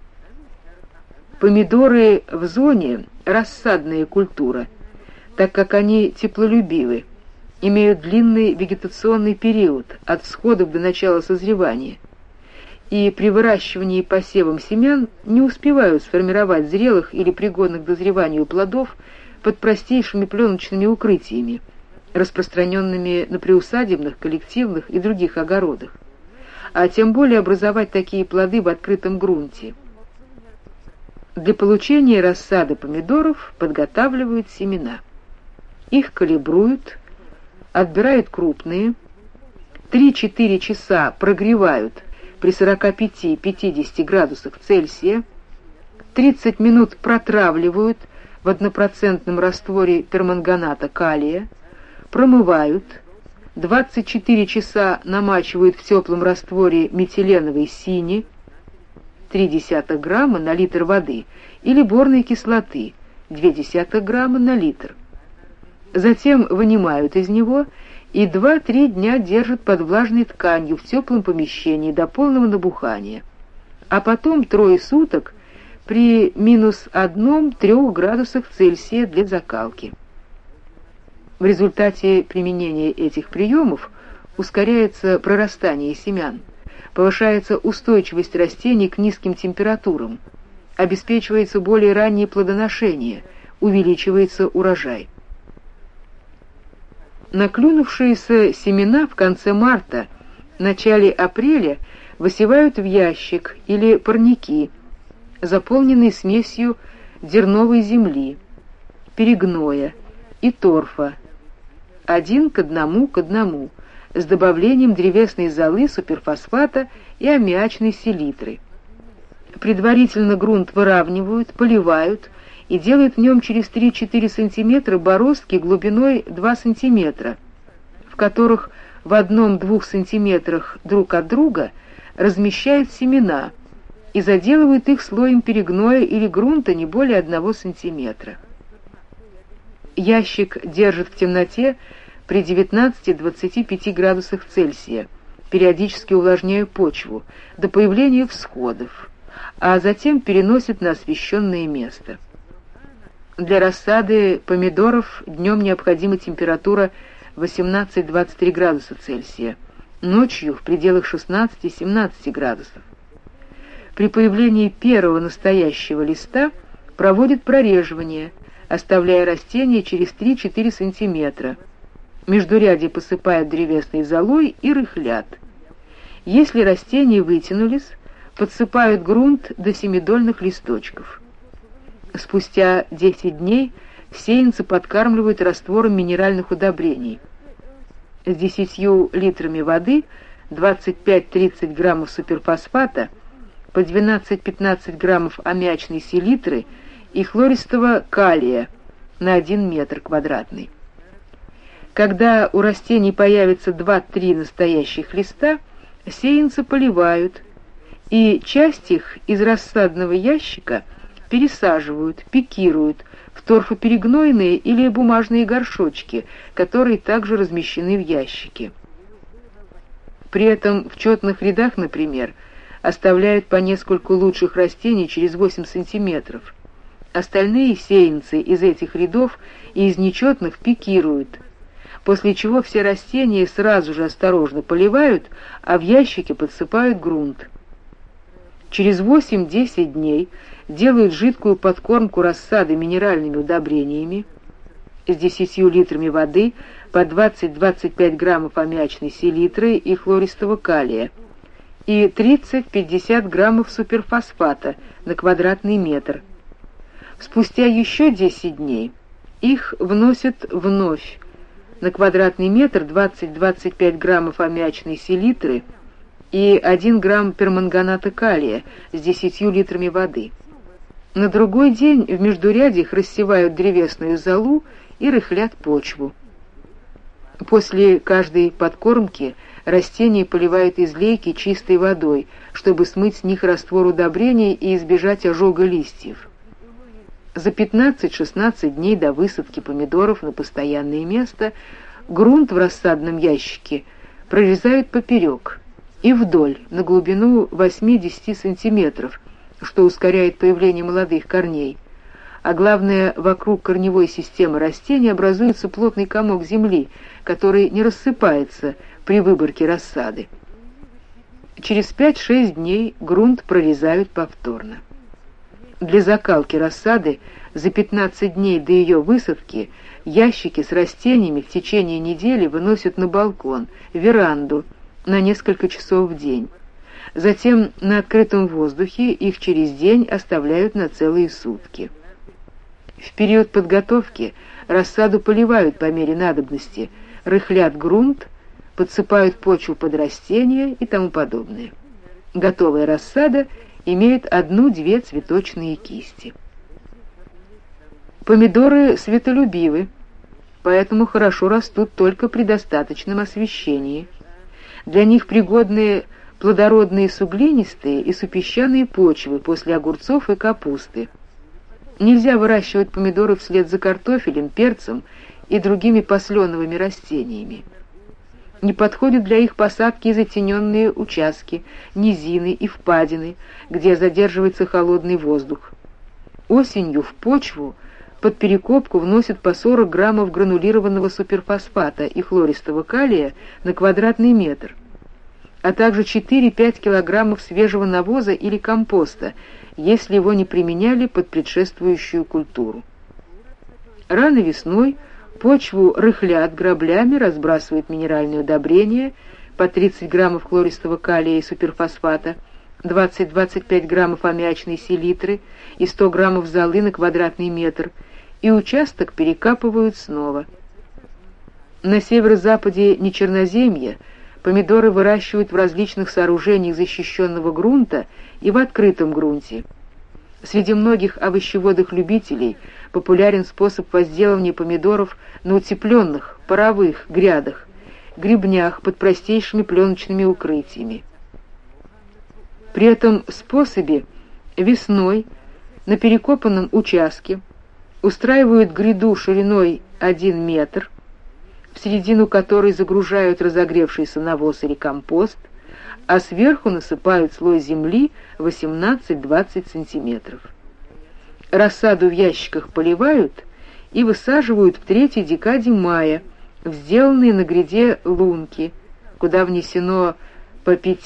Помидоры в зоне – рассадная культура, так как они теплолюбивы, имеют длинный вегетационный период от всходов до начала созревания, и при выращивании посевом семян не успевают сформировать зрелых или пригодных к дозреванию плодов под простейшими пленочными укрытиями, распространенными на приусадебных, коллективных и других огородах, а тем более образовать такие плоды в открытом грунте. Для получения рассады помидоров подготавливают семена. Их калибруют, отбирают крупные, 3-4 часа прогревают при 45-50 градусах Цельсия, 30 минут протравливают в 1% растворе перманганата калия, промывают, 24 часа намачивают в теплом растворе метиленовой сини 0,3 грамма на литр воды или борной кислоты 0,2 грамма на литр. Затем вынимают из него и 2-3 дня держат под влажной тканью в теплом помещении до полного набухания, а потом 3 суток при -1-3 градусах Цельсия для закалки. В результате применения этих приемов ускоряется прорастание семян, повышается устойчивость растений к низким температурам, обеспечивается более раннее плодоношение, увеличивается урожай. Наклюнувшиеся семена в конце марта, начале апреля высевают в ящик или парники, заполненные смесью дерновой земли, перегноя и торфа 1 к 1, с добавлением древесной золы, суперфосфата и аммиачной селитры. Предварительно грунт выравнивают, поливают и делают в нем через 3-4 см бороздки глубиной 2 см, в которых в 1-2 см друг от друга размещают семена и заделывают их слоем перегноя или грунта не более 1 см. Ящик держат в темноте при 19-25 градусах Цельсия, периодически увлажняя почву до появления всходов, а затем переносят на освещенное место. Для рассады помидоров днем необходима температура 18-23 градуса Цельсия, ночью в пределах 16-17 градусов. При появлении первого настоящего листа проводят прореживание, оставляя растение через 3-4 см. Междурядье посыпают древесной золой и рыхлят. Если растения вытянулись, подсыпают грунт до семидольных листочков. Спустя 10 дней сеянцы подкармливают раствором минеральных удобрений. С 10 литрами воды 25-30 граммов суперфосфата, по 12-15 граммов аммиачной селитры и хлористого калия на 1 метр квадратный. Когда у растений появится 2-3 настоящих листа, сеянцы поливают, и часть их из рассадного ящика пересаживают, пикируют в торфоперегнойные или бумажные горшочки, которые также размещены в ящике. При этом в четных рядах, например, оставляют по нескольку лучших растений через 8 сантиметров. Остальные сеянцы из этих рядов и из нечетных пикируют. после чего все растения сразу же осторожно поливают, а в ящике подсыпают грунт. Через 8-10 дней делают жидкую подкормку рассады минеральными удобрениями с 10 литрами воды по 20-25 граммов аммиачной селитры и хлористого калия и 30-50 граммов суперфосфата на квадратный метр. Спустя еще 10 дней их вносят вновь на квадратный метр 20-25 граммов аммиачной селитры и 1 грамм перманганата калия с 10 литрами воды. На другой день в междурядьях рассевают древесную золу и рыхлят почву. После каждой подкормки растения поливают из лейки чистой водой, чтобы смыть с них раствор удобрений и избежать ожога листьев. За 15-16 дней до высадки помидоров на постоянное место грунт в рассадном ящике прорезают поперек и вдоль на глубину 8-10 сантиметров, что ускоряет появление молодых корней. А главное, вокруг корневой системы растения образуется плотный комок земли, который не рассыпается при выборке рассады. Через 5-6 дней грунт прорезают повторно. Для закалки рассады за 15 дней до ее высадки ящики с растениями в течение недели выносят на балкон, веранду, на несколько часов в день. Затем на открытом воздухе их через день оставляют на целые сутки. В период подготовки рассаду поливают по мере надобности, рыхлят грунт, подсыпают почву под растения и тому подобное. Готовая рассада имеет 1-2 цветочные кисти. Помидоры светолюбивы, поэтому хорошо растут только при достаточном освещении. Для них пригодны плодородные суглинистые и супесчаные почвы после огурцов и капусты. Нельзя выращивать помидоры вслед за картофелем, перцем и другими посленовыми растениями. Не подходят для их посадки затененные участки, низины и впадины, где задерживается холодный воздух. Осенью в почву под перекопку вносят по 40 граммов гранулированного суперфосфата и хлористого калия на квадратный метр, а также 4-5 килограммов свежего навоза или компоста, если его не применяли под предшествующую культуру. Рано весной почву рыхлят граблями, разбрасывают минеральные удобрения по 30 граммов хлористого калия и суперфосфата, 20-25 граммов аммиачной селитры и 100 граммов золы на квадратный метр, и участок перекапывают снова. На северо-западе Нечерноземья помидоры выращивают в различных сооружениях защищенного грунта и в открытом грунте. Среди многих овощеводных любителей популярен способ возделывания помидоров на утепленных, паровых грядах, гребнях под простейшими пленочными укрытиями. При этом способе весной на перекопанном участке устраивают гряду шириной 1 метр, в середину которой загружают разогревшийся навоз или компост, а сверху насыпают слой земли 18-20 сантиметров. Рассаду в ящиках поливают и высаживают в 3-й декаде мая в сделанные на гряде лунки, куда внесено по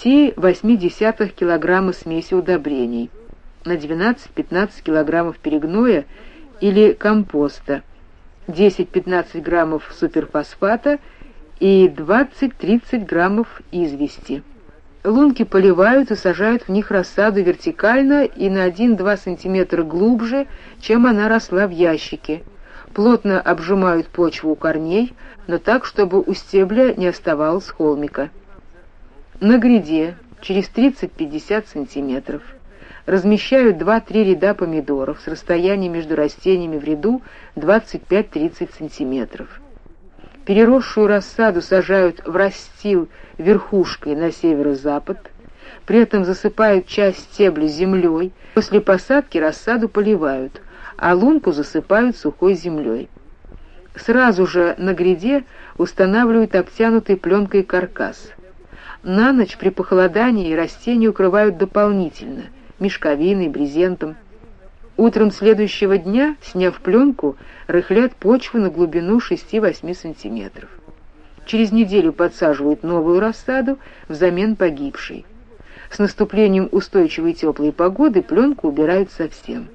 5,8 килограмма смеси удобрений, на 12-15 килограммов перегноя или компоста, 10-15 граммов суперфосфата и 20-30 граммов извести. Лунки поливают и сажают в них рассаду вертикально и на 1-2 см глубже, чем она росла в ящике. Плотно обжимают почву у корней, но так, чтобы у стебля не оставалось холмика. На гряде, через 30-50 см, размещают 2-3 ряда помидоров с расстоянием между растениями в ряду 25-30 см. Переросшую рассаду сажают в растил верхушкой на северо-запад, при этом засыпают часть стебля землей, после посадки рассаду поливают, а лунку засыпают сухой землей. Сразу же на гряде устанавливают обтянутый пленкой каркас. На ночь при похолодании растения укрывают дополнительно мешковиной, брезентом. Утром следующего дня, сняв пленку, рыхлят почву на глубину 6-8 сантиметров. Через неделю подсаживают новую рассаду взамен погибшей. С наступлением устойчивой теплой погоды пленку убирают совсем.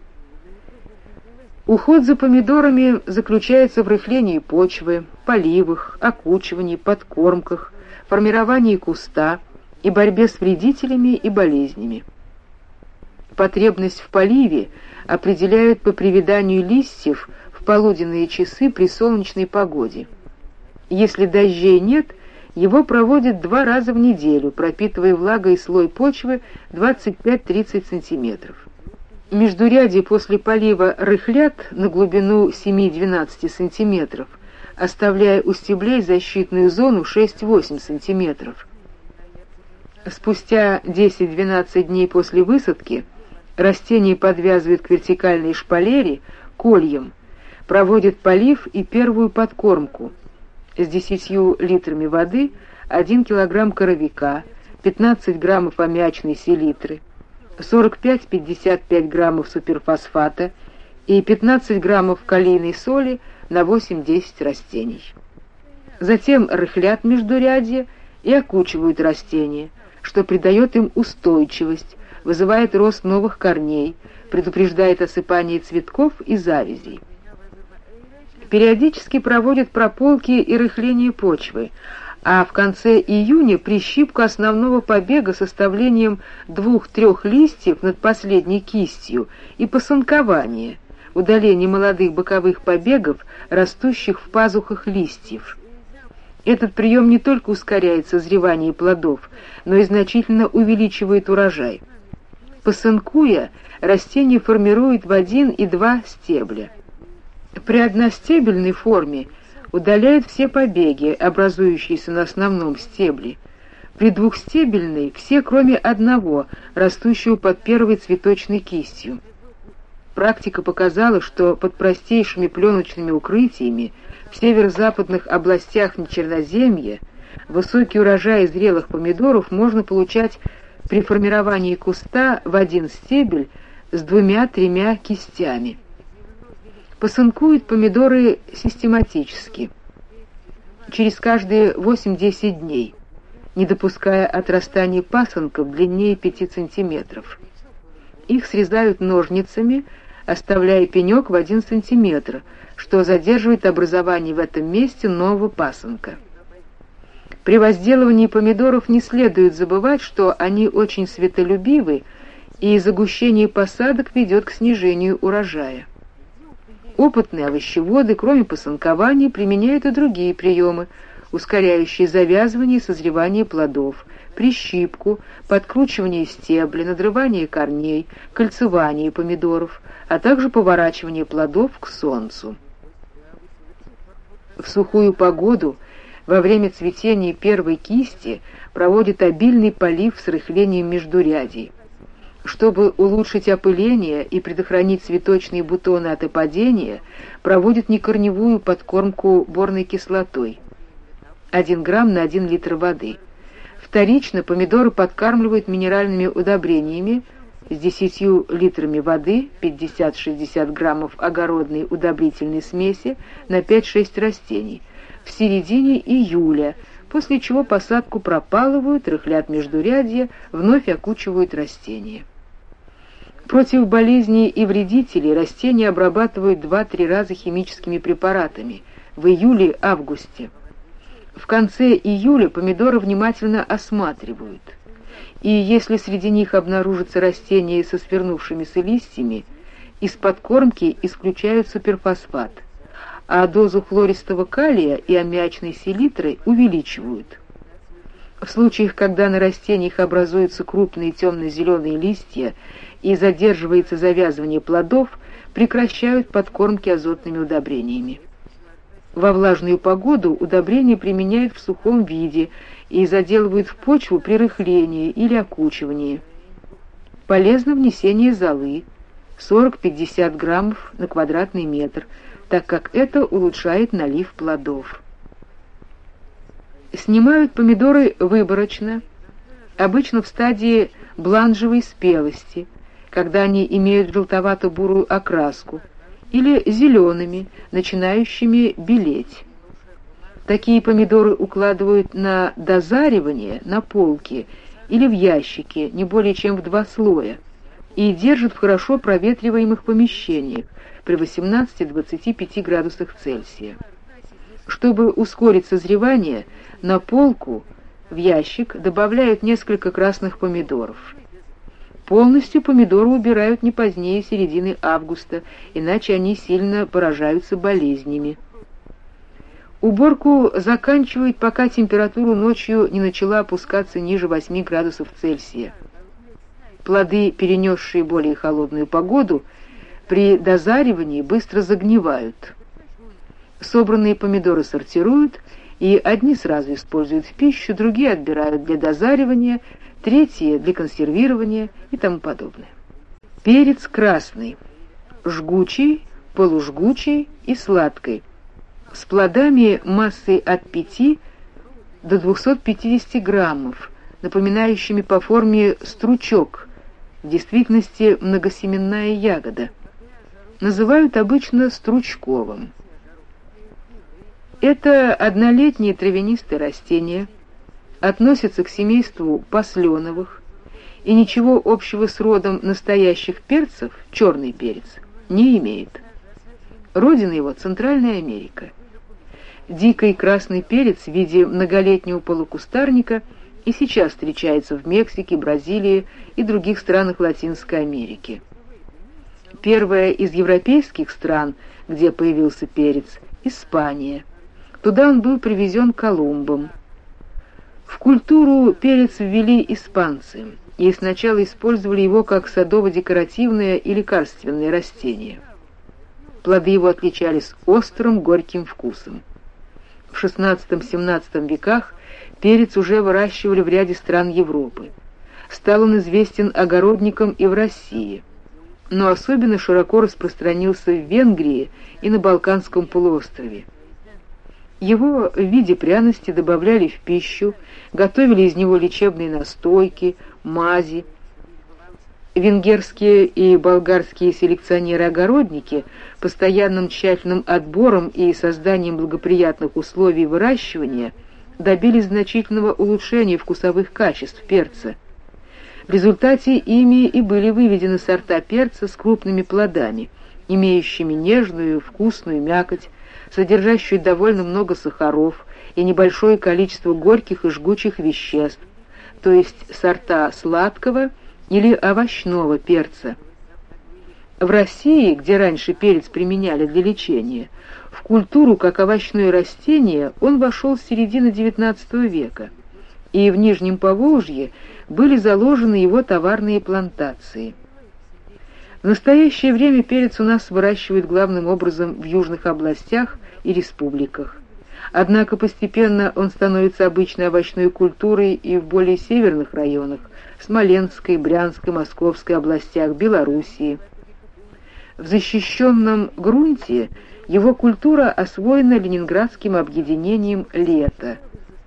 Уход за помидорами заключается в рыхлении почвы, поливах, окучивании, подкормках, формировании куста и борьбе с вредителями и болезнями. Потребность в поливе определяют по привяданию листьев в полуденные часы при солнечной погоде. Если дождей нет, его проводят 2 раза в неделю, пропитывая влагой слой почвы 25-30 см. Междурядье после полива рыхлят на глубину 7-12 см, оставляя у стеблей защитную зону 6-8 см. Спустя 10-12 дней после высадки растение подвязывают к вертикальной шпалере, кольям, проводят полив и первую подкормку с 10 литрами воды, 1 кг коровика, 15 граммов аммиачной селитры, 45-55 граммов суперфосфата и 15 граммов калийной соли на 8-10 растений. Затем рыхлят междурядье и окучивают растения, что придает им устойчивость, вызывает рост новых корней, предупреждает осыпание цветков и завязей. Периодически проводят прополки и рыхление почвы, а в конце июня прищипку основного побега с оставлением 2-3 листьев над последней кистью и посанкование, удаление молодых боковых побегов, растущих в пазухах листьев. Этот прием не только ускоряет созревание плодов, но и значительно увеличивает урожай. Посанкуя, растение формирует в 1 и 2 стебля. При одностебельной форме удаляют все побеги, образующиеся на основном стебле. При двухстебельной все, кроме одного, растущего под первой цветочной кистью. Практика показала, что под простейшими пленочными укрытиями в северо-западных областях Нечерноземья высокий урожай зрелых помидоров можно получать при формировании куста в 1 стебель с 2-3 кистями. Посанкуют помидоры систематически, через каждые 8-10 дней, не допуская отрастания пасынков длиннее 5 см. Их срезают ножницами, оставляя пенек в 1 см, что задерживает образование в этом месте нового пасынка. При возделывании помидоров не следует забывать, что они очень светолюбивы, и загущение посадок ведет к снижению урожая. Опытные овощеводы, кроме посанкования, применяют и другие приемы, ускоряющие завязывание и созревание плодов, прищипку, подкручивание стебля, надрывание корней, кольцевание помидоров, а также поворачивание плодов к солнцу. В сухую погоду во время цветения первой кисти проводят обильный полив с рыхлением междурядий. Чтобы улучшить опыление и предохранить цветочные бутоны от опадения, проводят некорневую подкормку борной кислотой 1 грамм на 1 литр воды. Вторично помидоры подкармливают минеральными удобрениями с 10 литрами воды, 50-60 граммов огородной удобрительной смеси на 5-6 растений в середине июля, после чего посадку пропалывают, рыхлят междурядье, вновь окучивают растения. Против болезней и вредителей растения обрабатывают 2-3 раза химическими препаратами в июле-августе. В конце июля помидоры внимательно осматривают, и если среди них обнаружатся растения со свернувшимися листьями, из подкормки исключают суперфосфат, а дозу хлористого калия и аммиачной селитры увеличивают. В случаях, когда на растениях образуются крупные темно-зеленые листья и задерживается завязывание плодов, прекращают подкормки азотными удобрениями. Во влажную погоду удобрения применяют в сухом виде и заделывают в почву при рыхлении или окучивании. Полезно внесение золы 40-50 граммов на квадратный метр, так как это улучшает налив плодов. Снимают помидоры выборочно, обычно в стадии бланжевой спелости, когда они имеют желтовато-бурую окраску, или зелеными, начинающими белеть. Такие помидоры укладывают на дозаривание на полки или в ящики не более чем в 2 слоя и держат в хорошо проветриваемых помещениях при 18-25 градусах Цельсия. Чтобы ускорить созревание, на полку в ящик добавляют несколько красных помидоров. Полностью помидоры убирают не позднее середины августа, иначе они сильно поражаются болезнями. Уборку заканчивают, пока температура ночью не начала опускаться ниже 8 градусов Цельсия. Плоды, перенесшие более холодную погоду, при дозаривании быстро загнивают. Собранные помидоры сортируют, и одни сразу используют в пищу, другие отбирают для дозаривания, третьи для консервирования и тому подобное. Перец красный, жгучий, полужгучий и сладкий, с плодами массой от 5 до 250 граммов, напоминающими по форме стручок, в действительности многосеменная ягода. Называют обычно стручковым. Это однолетние травянистые растения, относятся к семейству посленовых и ничего общего с родом настоящих перцев, черный перец, не имеет. Родина его — Центральная Америка. Дикий красный перец в виде многолетнего полукустарника и сейчас встречается в Мексике, Бразилии и других странах Латинской Америки. Первая из европейских стран, где появился перец, — Испания. Туда он был привезен Колумбом. В культуру перец ввели испанцы, и сначала использовали его как садово-декоративное и лекарственное растение. Плоды его отличались острым, горьким вкусом. В XVI-XVII веках перец уже выращивали в ряде стран Европы. Стал он известен огородникам и в России, но особенно широко распространился в Венгрии и на Балканском полуострове. Его в виде пряности добавляли в пищу, готовили из него лечебные настойки, мази. Венгерские и болгарские селекционеры-огородники постоянным тщательным отбором и созданием благоприятных условий выращивания добились значительного улучшения вкусовых качеств перца. В результате ими и были выведены сорта перца с крупными плодами, имеющими нежную, вкусную мякоть, содержащую довольно много сахаров и небольшое количество горьких и жгучих веществ, то есть сорта сладкого или овощного перца. В России, где раньше перец применяли для лечения, в культуру как овощное растение он вошел с середины XIX века, и в Нижнем Поволжье были заложены его товарные плантации. В настоящее время перец у нас выращивают главным образом в южных областях и республиках. Однако постепенно он становится обычной овощной культурой и в более северных районах — Смоленской, Брянской, Московской областях, Белоруссии. В защищенном грунте его культура освоена ленинградским объединением «Лето».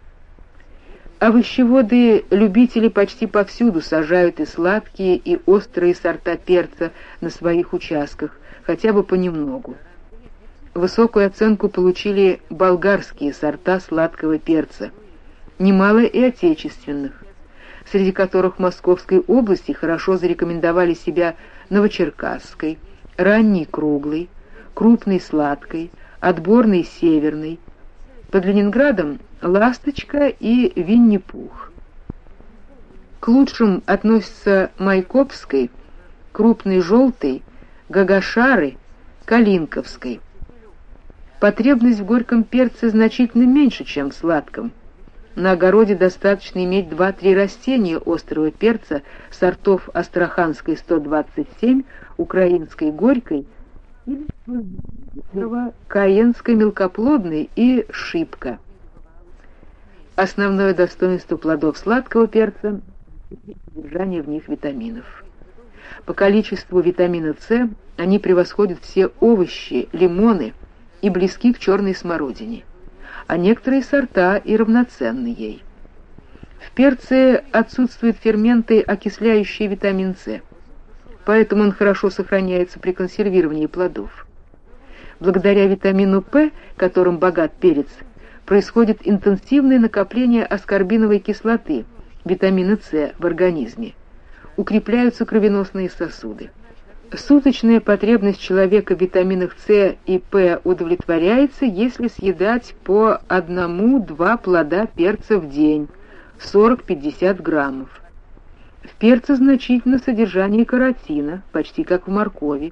Овощеводы-любители почти повсюду сажают и сладкие, и острые сорта перца на своих участках, хотя бы понемногу. Высокую оценку получили болгарские сорта сладкого перца, немало и отечественных, среди которых в Московской области хорошо зарекомендовали себя Новочеркасской, ранней круглой, крупной сладкой, отборной северной, под Ленинградом ласточка и Винни-Пух. К лучшим относятся майкопской, крупной желтой, гагашары, калинковской. Потребность в горьком перце значительно меньше, чем в сладком. На огороде достаточно иметь 2-3 растения острого перца сортов Астраханской 127, украинской горькой или каенской мелкоплодной и шипка. Основное достоинство плодов сладкого перца — содержание в них витаминов. По количеству витамина С они превосходят все овощи, лимоны и близки к черной смородине, а некоторые сорта и равноценны ей. В перце отсутствуют ферменты, окисляющие витамин С, поэтому он хорошо сохраняется при консервировании плодов. Благодаря витамину П, которым богат перец, происходит интенсивное накопление аскорбиновой кислоты, витамина С в организме. Укрепляются кровеносные сосуды. Суточная потребность человека в витаминах С и П удовлетворяется, если съедать по 1-2 плода перца в день, 40-50 граммов. В перце значительно содержание каротина, почти как в моркови,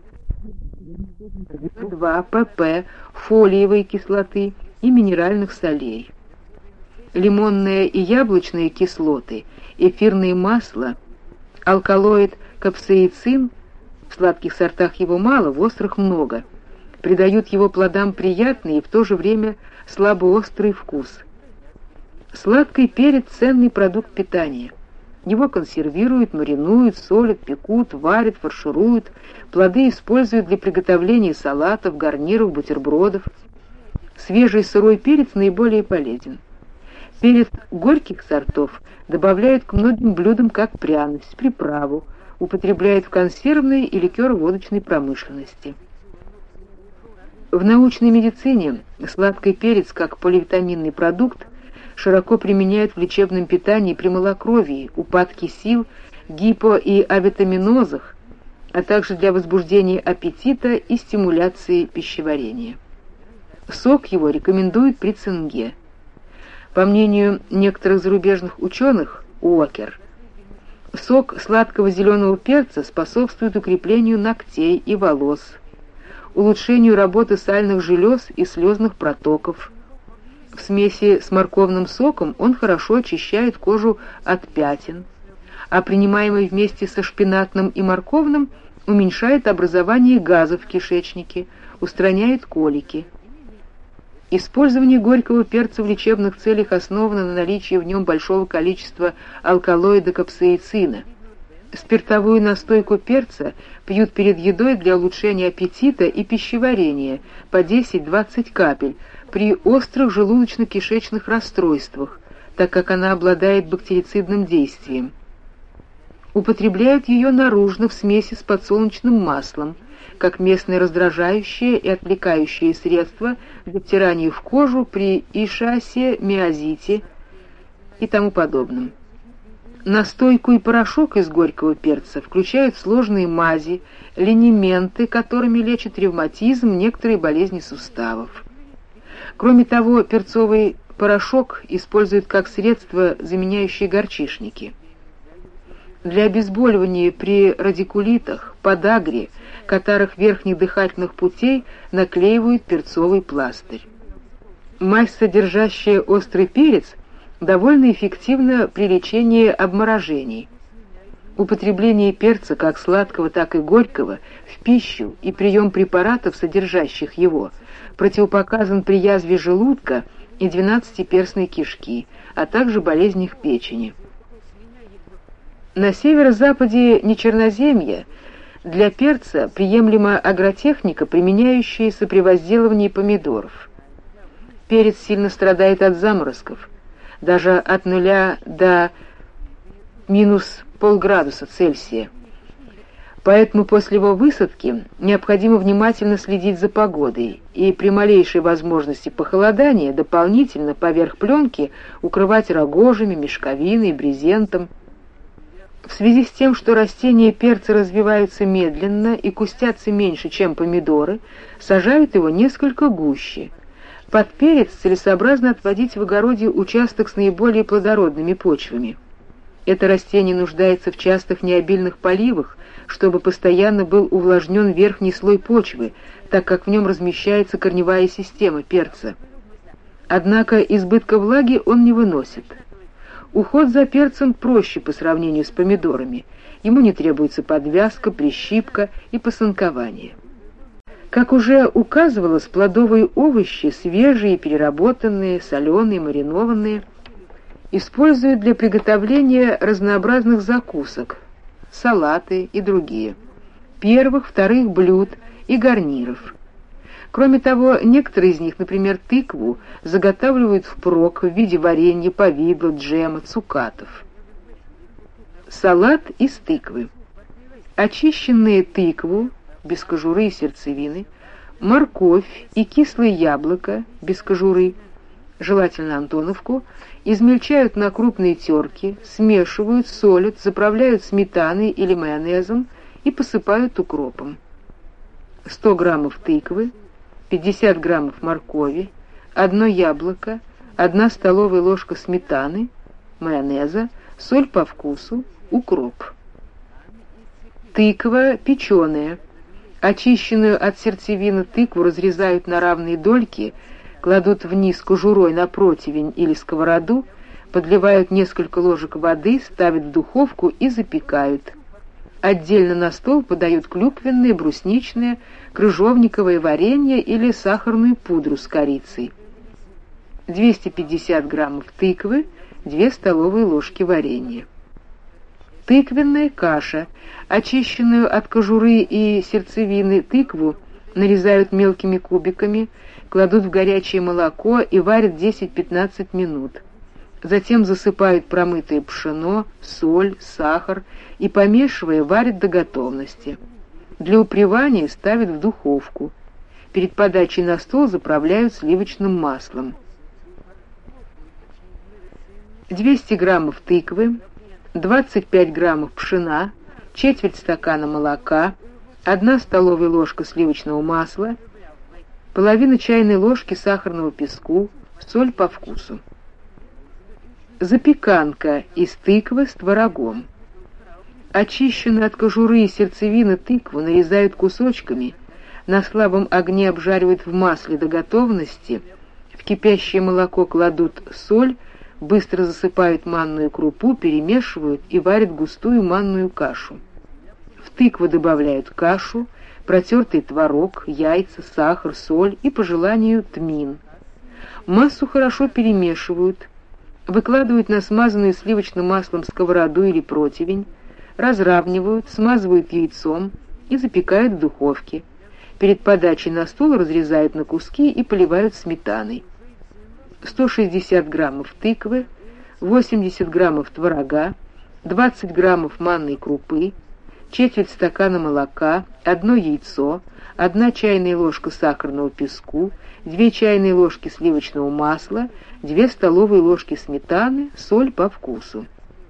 2 pp, фолиевой кислоты и минеральных солей. Лимонные и яблочные кислоты, эфирные масла, алкалоид капсаицин, в сладких сортах его мало, в острых много, придают его плодам приятный и в то же время слабоострый вкус. Сладкий перец – ценный продукт питания. Его консервируют, маринуют, солят, пекут, варят, фаршируют. Плоды используют для приготовления салатов, гарниров, бутербродов. Свежий сырой перец наиболее полезен. Перец горьких сортов добавляют к многим блюдам как пряность, приправу, употребляют в консервной и ликероводочной промышленности. В научной медицине сладкий перец как поливитаминный продукт широко применяют в лечебном питании при малокровии, упадке сил, гипо- и авитаминозах, а также для возбуждения аппетита и стимуляции пищеварения. Сок его рекомендуют при цинге. По мнению некоторых зарубежных ученых, Уокер, сок сладкого зеленого перца способствует укреплению ногтей и волос, улучшению работы сальных желез и слезных протоков. В смеси с морковным соком он хорошо очищает кожу от пятен, а принимаемый вместе со шпинатным и морковным уменьшает образование газов в кишечнике, устраняет колики. Использование горького перца в лечебных целях основано на наличии в нем большого количества алкалоида капсаицина. Спиртовую настойку перца пьют перед едой для улучшения аппетита и пищеварения по 10-20 капель при острых желудочно-кишечных расстройствах, так как она обладает бактерицидным действием. Употребляют ее наружно в смеси с подсолнечным маслом, как местное раздражающее и отвлекающее средство для втирания в кожу при ишиасе, миозите и тому подобном. Настойку и порошок из горького перца включают сложные мази, линименты, которыми лечат ревматизм, некоторые болезни суставов. Кроме того, перцовый порошок используют как средство, заменяющее горчишники. Для обезболивания при радикулитах, подагре, катарах верхних дыхательных путей наклеивают перцовый пластырь. Мазь, содержащая острый перец, довольно эффективна при лечении обморожений. Употребление перца как сладкого, так и горького в пищу и прием препаратов, содержащих его, противопоказан при язве желудка и двенадцатиперстной кишки, а также болезнях печени. На северо-западе Нечерноземья для перца приемлема агротехника, применяющаяся при возделывании помидоров. Перец сильно страдает от заморозков, даже от 0 до минус полградуса Цельсия. Поэтому после его высадки необходимо внимательно следить за погодой и при малейшей возможности похолодания дополнительно поверх пленки укрывать рогожами, мешковиной, брезентом. В связи с тем, что растения перца развиваются медленно и кустятся меньше, чем помидоры, сажают его несколько гуще. Под перец целесообразно отводить в огороде участок с наиболее плодородными почвами. Это растение нуждается в частых необильных поливах, чтобы постоянно был увлажнен верхний слой почвы, так как в нем размещается корневая система перца. Однако избытка влаги он не выносит. Уход за перцем проще по сравнению с помидорами. Ему не требуется подвязка, прищипка и посынкование. Как уже указывалось, плодовые овощи, свежие, переработанные, соленые, маринованные, используют для приготовления разнообразных закусок, салаты и другие, первых, вторых блюд и гарниров. Кроме того, некоторые из них, например, тыкву, заготавливают впрок в виде варенья, повидла, джема, цукатов. Салат из тыквы. Очищенные тыкву, без кожуры и сердцевины, морковь и кислое яблоко, без кожуры, желательно антоновку, измельчают на крупные терки, смешивают, солят, заправляют сметаной или майонезом и посыпают укропом. 100 граммов тыквы, 50 граммов моркови, 1 яблоко, 1 столовая ложка сметаны, майонеза, соль по вкусу, укроп. Тыква печеная. Очищенную от сердцевины тыкву разрезают на равные дольки, кладут вниз кожурой на противень или сковороду, подливают несколько ложек воды, ставят в духовку и запекают. Отдельно на стол подают клюквенное, брусничное, крыжовниковое варенье или сахарную пудру с корицей. 250 граммов тыквы, 2 столовые ложки варенья. Тыквенная каша. Очищенную от кожуры и сердцевины тыкву нарезают мелкими кубиками, кладут в горячее молоко и варят 10-15 минут. Затем засыпают промытое пшено, соль, сахар и, помешивая, варят до готовности. Для упревания ставят в духовку. Перед подачей на стол заправляют сливочным маслом. 200 граммов тыквы, 25 граммов пшена, четверть стакана молока, 1 столовая ложка сливочного масла, половина чайной ложки сахарного песку, соль по вкусу. Запеканка из тыквы с творогом. Очищенную от кожуры и сердцевины тыкву нарезают кусочками, на слабом огне обжаривают в масле до готовности, в кипящее молоко кладут соль, быстро засыпают манную крупу, перемешивают и варят густую манную кашу. В тыкву добавляют кашу, протертый творог, яйца, сахар, соль и, по желанию, тмин. Массу хорошо перемешивают, выкладывают на смазанную сливочным маслом сковороду или противень, разравнивают, смазывают яйцом и запекают в духовке. Перед подачей на стол разрезают на куски и поливают сметаной. 160 граммов тыквы, 80 граммов творога, 20 граммов манной крупы, четверть стакана молока, 1 яйцо, 1 чайная ложка сахарного песку, 2 чайные ложки сливочного масла, 2 столовые ложки сметаны, соль по вкусу.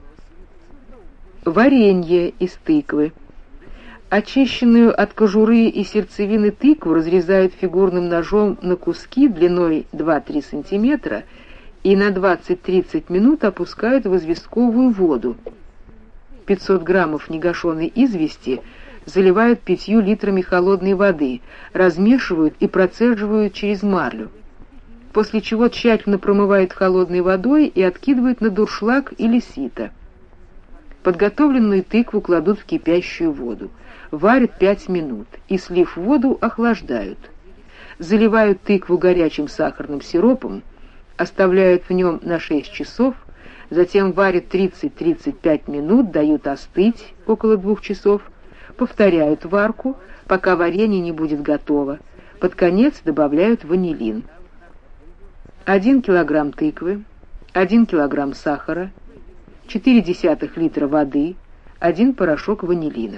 Варенье из тыквы. Очищенную от кожуры и сердцевины тыкву разрезают фигурным ножом на куски длиной 2-3 см и на 20-30 минут опускают в известковую воду. 500 граммов негашенной извести заливают 5 литрами холодной воды, размешивают и процеживают через марлю, после чего тщательно промывают холодной водой и откидывают на дуршлаг или сито. Подготовленную тыкву кладут в кипящую воду, варят 5 минут и, слив воду, охлаждают. Заливают тыкву горячим сахарным сиропом, оставляют в нем на 6 часов, затем варят 30-35 минут, дают остыть около 2 часов, повторяют варку, пока варенье не будет готово. Под конец добавляют ванилин. 1 килограмм тыквы, 1 килограмм сахара, 0,4 литра воды, 1 порошок ванилина.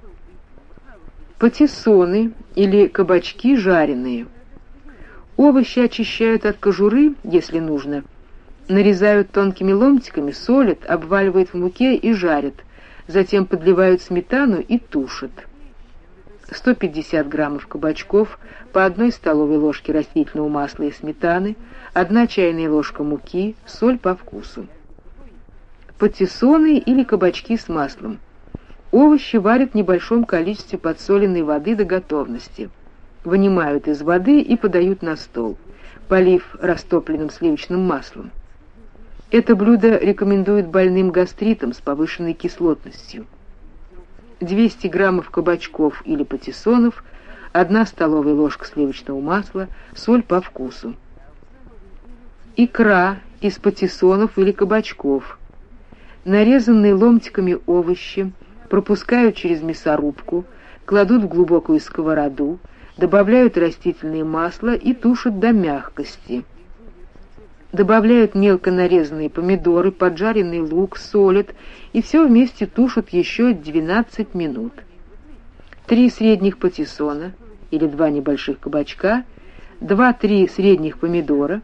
Патиссоны или кабачки жареные. Овощи очищают от кожуры, если нужно, нарезают тонкими ломтиками, солят, обваливают в муке и жарят, затем подливают сметану и тушат. 150 граммов кабачков, по 1 столовой ложке растительного масла и сметаны, 1 чайная ложка муки, соль по вкусу. Патиссоны или кабачки с маслом. Овощи варят в небольшом количестве подсоленной воды до готовности. Вынимают из воды и подают на стол, полив растопленным сливочным маслом. Это блюдо рекомендуют больным гастритом с повышенной кислотностью. 200 граммов кабачков или патиссонов, 1 столовая ложка сливочного масла, соль по вкусу. Икра из патиссонов или кабачков. Нарезанные ломтиками овощи пропускают через мясорубку, кладут в глубокую сковороду, добавляют растительное масло и тушат до мягкости. Добавляют мелко нарезанные помидоры, поджаренный лук, солят и все вместе тушат еще 12 минут. 3 средних патиссона или 2 небольших кабачка, 2-3 средних помидора,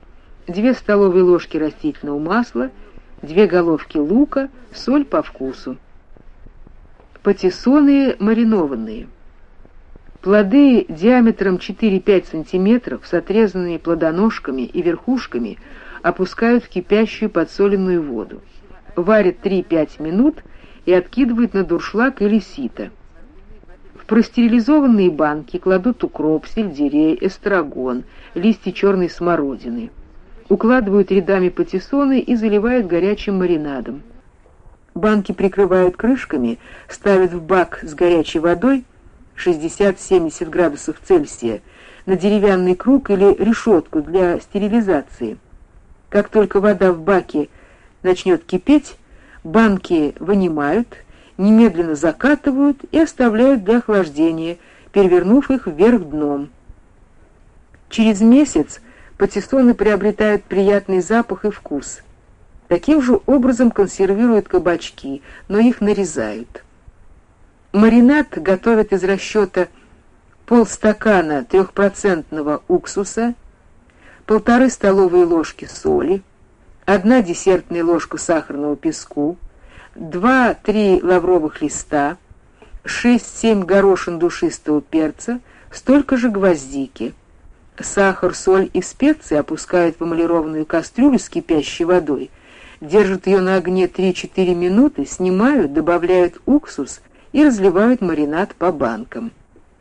2 столовые ложки растительного масла, 2 головки лука, соль по вкусу. Патиссоны маринованные. Плоды диаметром 4-5 см с отрезанными плодоножками и верхушками опускают в кипящую подсоленную воду. Варят 3-5 минут и откидывают на дуршлаг или сито. В простерилизованные банки кладут укроп, сельдерей, эстрагон, листья черной смородины. Укладывают рядами патиссоны и заливают горячим маринадом. Банки прикрывают крышками, ставят в бак с горячей водой 60-70 градусов Цельсия на деревянный круг или решетку для стерилизации. Как только вода в баке начнет кипеть, банки вынимают, немедленно закатывают и оставляют для охлаждения, перевернув их вверх дном. Через месяц патиссоны приобретают приятный запах и вкус. Таким же образом консервируют кабачки, но их нарезают. Маринад готовят из расчета полстакана 3% уксуса, 1,5 столовые ложки соли, 1 десертная ложка сахарного песку, 2-3 лавровых листа, 6-7 горошин душистого перца, столько же гвоздики. Сахар, соль и специи опускают в эмалированную кастрюлю с кипящей водой, держат ее на огне 3-4 минуты, снимают, добавляют уксус и разливают маринад по банкам.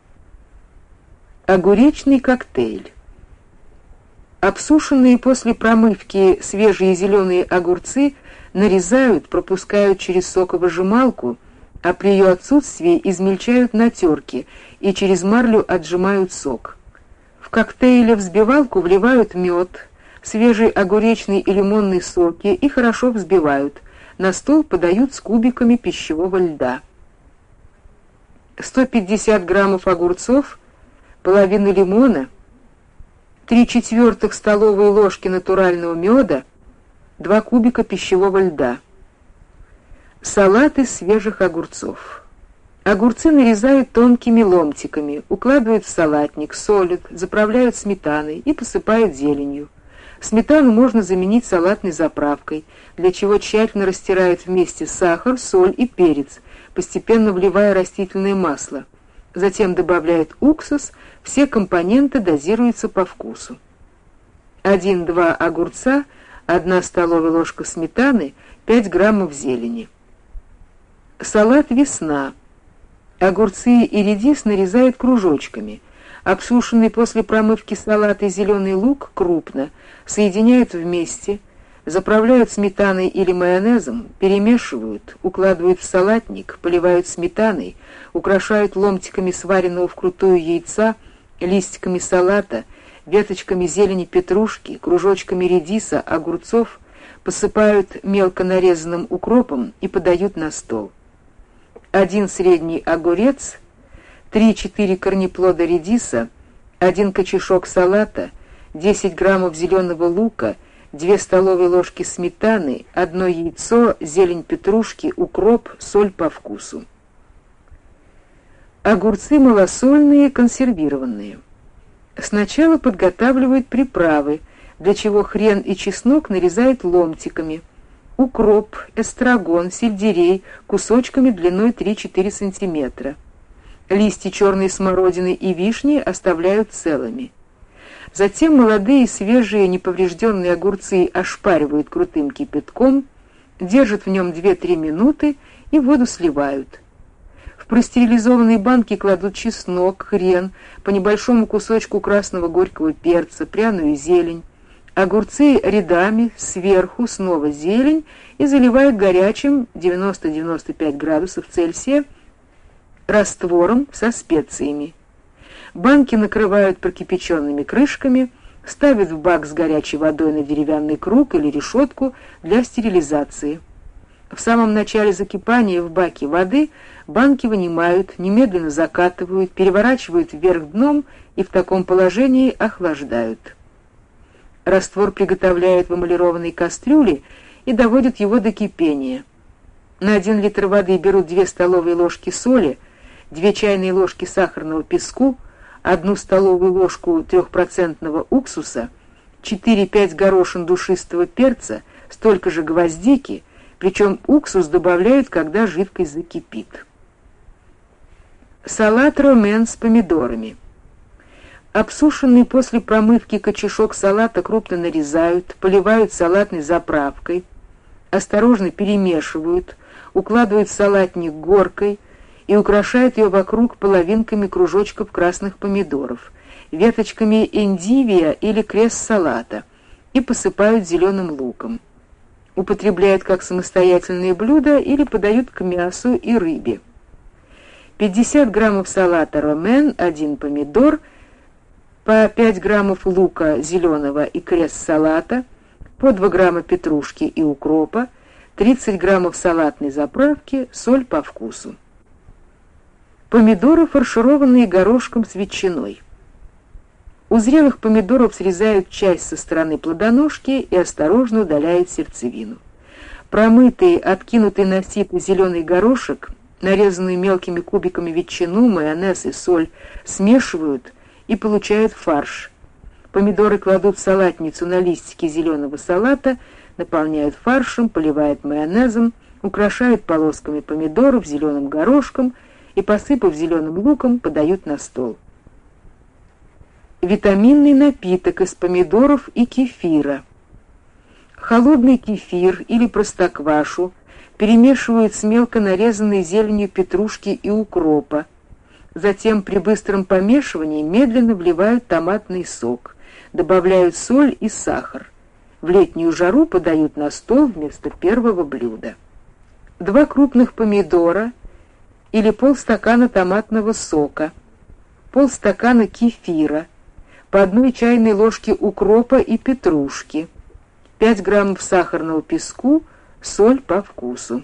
Огуречный коктейль. Обсушенные после промывки свежие зеленые огурцы нарезают, пропускают через соковыжималку, а при ее отсутствии измельчают на терке и через марлю отжимают сок. В коктейле взбивалку вливают мед, свежий огуречный и лимонный соки и хорошо взбивают. На стол подают с кубиками пищевого льда. 150 граммов огурцов, половину лимона, 3/4 столовой ложки натурального меда, 2 кубика пищевого льда. Салат из свежих огурцов. Огурцы нарезают тонкими ломтиками, укладывают в салатник, солят, заправляют сметаной и посыпают зеленью. Сметану можно заменить салатной заправкой, для чего тщательно растирают вместе сахар, соль и перец, постепенно вливая растительное масло. Затем добавляют уксус, все компоненты дозируются по вкусу. 1-2 огурца, 1 столовая ложка сметаны, 5 граммов зелени. Салат «Весна». Огурцы и редис нарезают кружочками. Обсушенный после промывки салат и зеленый лук крупно, соединяют вместе, заправляют сметаной или майонезом, перемешивают, укладывают в салатник, поливают сметаной, украшают ломтиками сваренного вкрутую яйца, листиками салата, веточками зелени петрушки, кружочками редиса, огурцов, посыпают мелко нарезанным укропом и подают на стол. 1 средний огурец, 3-4 корнеплода редиса, 1 кочешок салата, 10 граммов зеленого лука, 2 столовые ложки сметаны, 1 яйцо, зелень петрушки, укроп, соль по вкусу. Огурцы малосольные, консервированные. Сначала подготавливают приправы, для чего хрен и чеснок нарезают ломтиками. Укроп, эстрагон, сельдерей кусочками длиной 3-4 см. Листья черной смородины и вишни оставляют целыми. Затем молодые, свежие, неповрежденные огурцы ошпаривают крутым кипятком, держат в нем 2-3 минуты и воду сливают. В простерилизованные банки кладут чеснок, хрен, по небольшому кусочку красного горького перца, пряную зелень. Огурцы рядами, сверху снова зелень и заливают горячим 90-95 градусов Цельсия раствором со специями. Банки накрывают прокипяченными крышками, ставят в бак с горячей водой на деревянный круг или решетку для стерилизации. В самом начале закипания в баке воды банки вынимают, немедленно закатывают, переворачивают вверх дном и в таком положении охлаждают. Раствор приготовляют в эмалированной кастрюле и доводят его до кипения. На 1 литр воды берут 2 столовые ложки соли, 2 чайные ложки сахарного песку, 1 столовую ложку 3% уксуса, 4-5 горошин душистого перца, столько же гвоздики, причем уксус добавляют, когда жидкость закипит. Салат ромен с помидорами. Обсушенный после промывки кочешок салата крупно нарезают, поливают салатной заправкой, осторожно перемешивают, укладывают в салатник горкой и украшают ее вокруг половинками кружочков красных помидоров, веточками эндивия или крест-салата и посыпают зеленым луком. Употребляют как самостоятельные блюда или подают к мясу и рыбе. 50 граммов салата ромен, 1 помидор, по 5 граммов лука зеленого и крест-салата, по 2 грамма петрушки и укропа, 30 граммов салатной заправки, соль по вкусу. Помидоры, фаршированные горошком с ветчиной. У зрелых помидоров срезают часть со стороны плодоножки и осторожно удаляют сердцевину. Промытый, откинутый на сито зеленый горошек, нарезанный мелкими кубиками ветчину, майонез и соль смешивают и получают фарш. Помидоры кладут в салатницу на листики зеленого салата, наполняют фаршем, поливают майонезом, украшают полосками помидоров зеленым горошком и, посыпав зеленым луком, подают на стол. Витаминный напиток из помидоров и кефира. Холодный кефир или простоквашу перемешивают с мелко нарезанной зеленью петрушки и укропа. Затем при быстром помешивании медленно вливают томатный сок, добавляют соль и сахар. В летнюю жару подают на стол вместо первого блюда. 2 крупных помидора или полстакана томатного сока, полстакана кефира, по 1 чайной ложке укропа и петрушки, 5 граммов сахарного песку, соль по вкусу.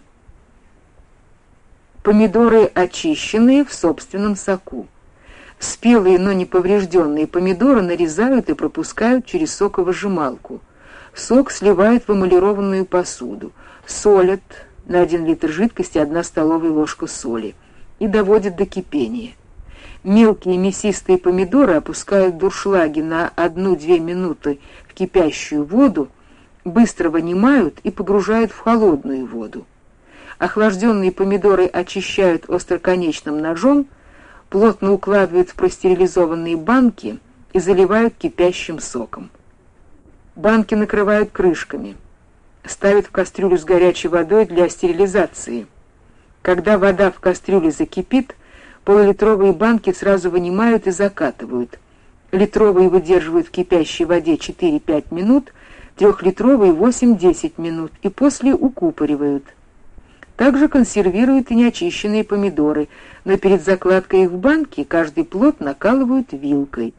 Помидоры очищенные в собственном соку. Спелые, но не поврежденные помидоры нарезают и пропускают через соковыжималку. Сок сливают в эмалированную посуду, солят на 1 литр жидкости 1 столовая ложка соли и доводят до кипения. Мелкие мясистые помидоры опускают в дуршлаги на 1-2 минуты в кипящую воду, быстро вынимают и погружают в холодную воду. Охлажденные помидоры очищают остроконечным ножом, плотно укладывают в простерилизованные банки и заливают кипящим соком. Банки накрывают крышками, ставят в кастрюлю с горячей водой для стерилизации. Когда вода в кастрюле закипит, полулитровые банки сразу вынимают и закатывают. Литровые выдерживают в кипящей воде 4-5 минут, 3-литровые 8-10 минут и после укупоривают. Также консервируют и неочищенные помидоры, но перед закладкой их в банки каждый плод накалывают вилкой.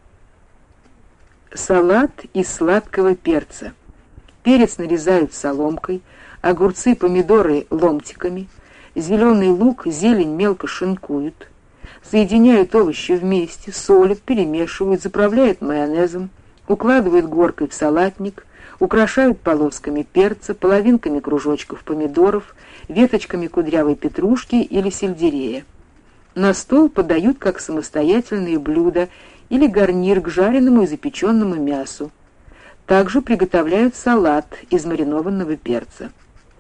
Салат из сладкого перца. Перец нарезают соломкой, огурцы, помидоры ломтиками, зеленый лук, зелень мелко шинкуют, соединяют овощи вместе, солят, перемешивают, заправляют майонезом, укладывают горкой в салатник, украшают полосками перца, половинками кружочков помидоров, веточками кудрявой петрушки или сельдерея. На стол подают как самостоятельные блюда или гарнир к жареному и запеченному мясу. Также приготовляют салат из маринованного перца.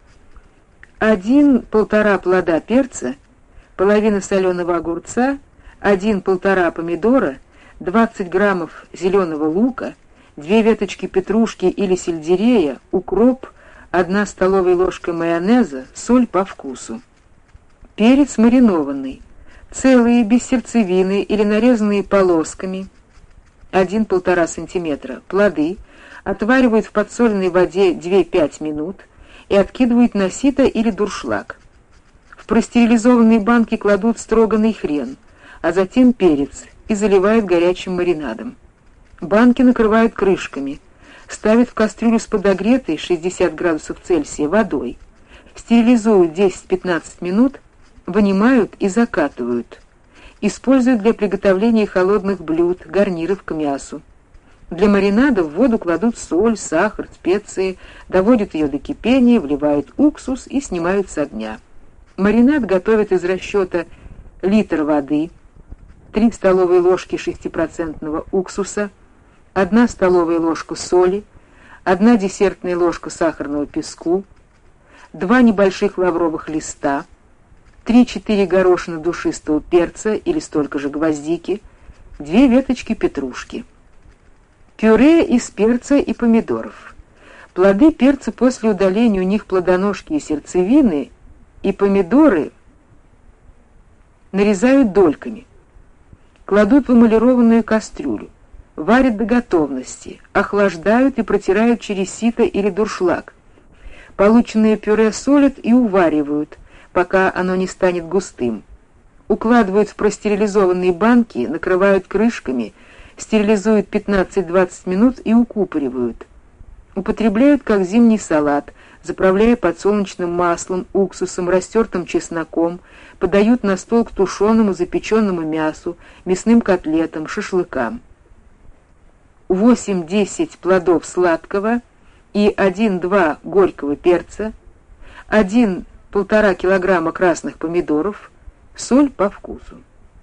1-1,5 плода перца, половина соленого огурца, 1-1,5 помидора, 20 граммов зеленого лука, 2 веточки петрушки или сельдерея, укроп, 1 столовая ложка майонеза, соль по вкусу. Перец маринованный, целые, без сердцевины или нарезанные полосками, 1-1,5 см, плоды, отваривают в подсоленной воде 2-5 минут и откидывают на сито или дуршлаг. В простерилизованные банки кладут строганный хрен, а затем перец и заливают горячим маринадом. Банки накрывают крышками, ставят в кастрюлю с подогретой 60 градусов Цельсия водой, стерилизуют 10-15 минут, вынимают и закатывают. Используют для приготовления холодных блюд, гарниров к мясу. Для маринада в воду кладут соль, сахар, специи, доводят ее до кипения, вливают уксус и снимают с огня. Маринад готовят из расчета литр воды, 3 столовые ложки 6% уксуса, 1 столовая ложка соли, 1 десертная ложка сахарного песку, 2 небольших лавровых листа, 3-4 горошины душистого перца или столько же гвоздики, 2 веточки петрушки. Пюре из перца и помидоров. Плоды перца после удаления у них плодоножки и сердцевины и помидоры нарезают дольками. Кладут в эмалированную кастрюлю, варят до готовности, охлаждают и протирают через сито или дуршлаг. Полученное пюре солят и уваривают, пока оно не станет густым. Укладывают в простерилизованные банки, накрывают крышками, стерилизуют 15-20 минут и укупоривают. Употребляют как зимний салат, заправляя подсолнечным маслом, уксусом, растертым чесноком, подают на стол к тушеному запеченному мясу, мясным котлетам, шашлыкам. 8-10 плодов сладкого и 1-2 горького перца, 1-1,5 килограмма красных помидоров, соль по вкусу.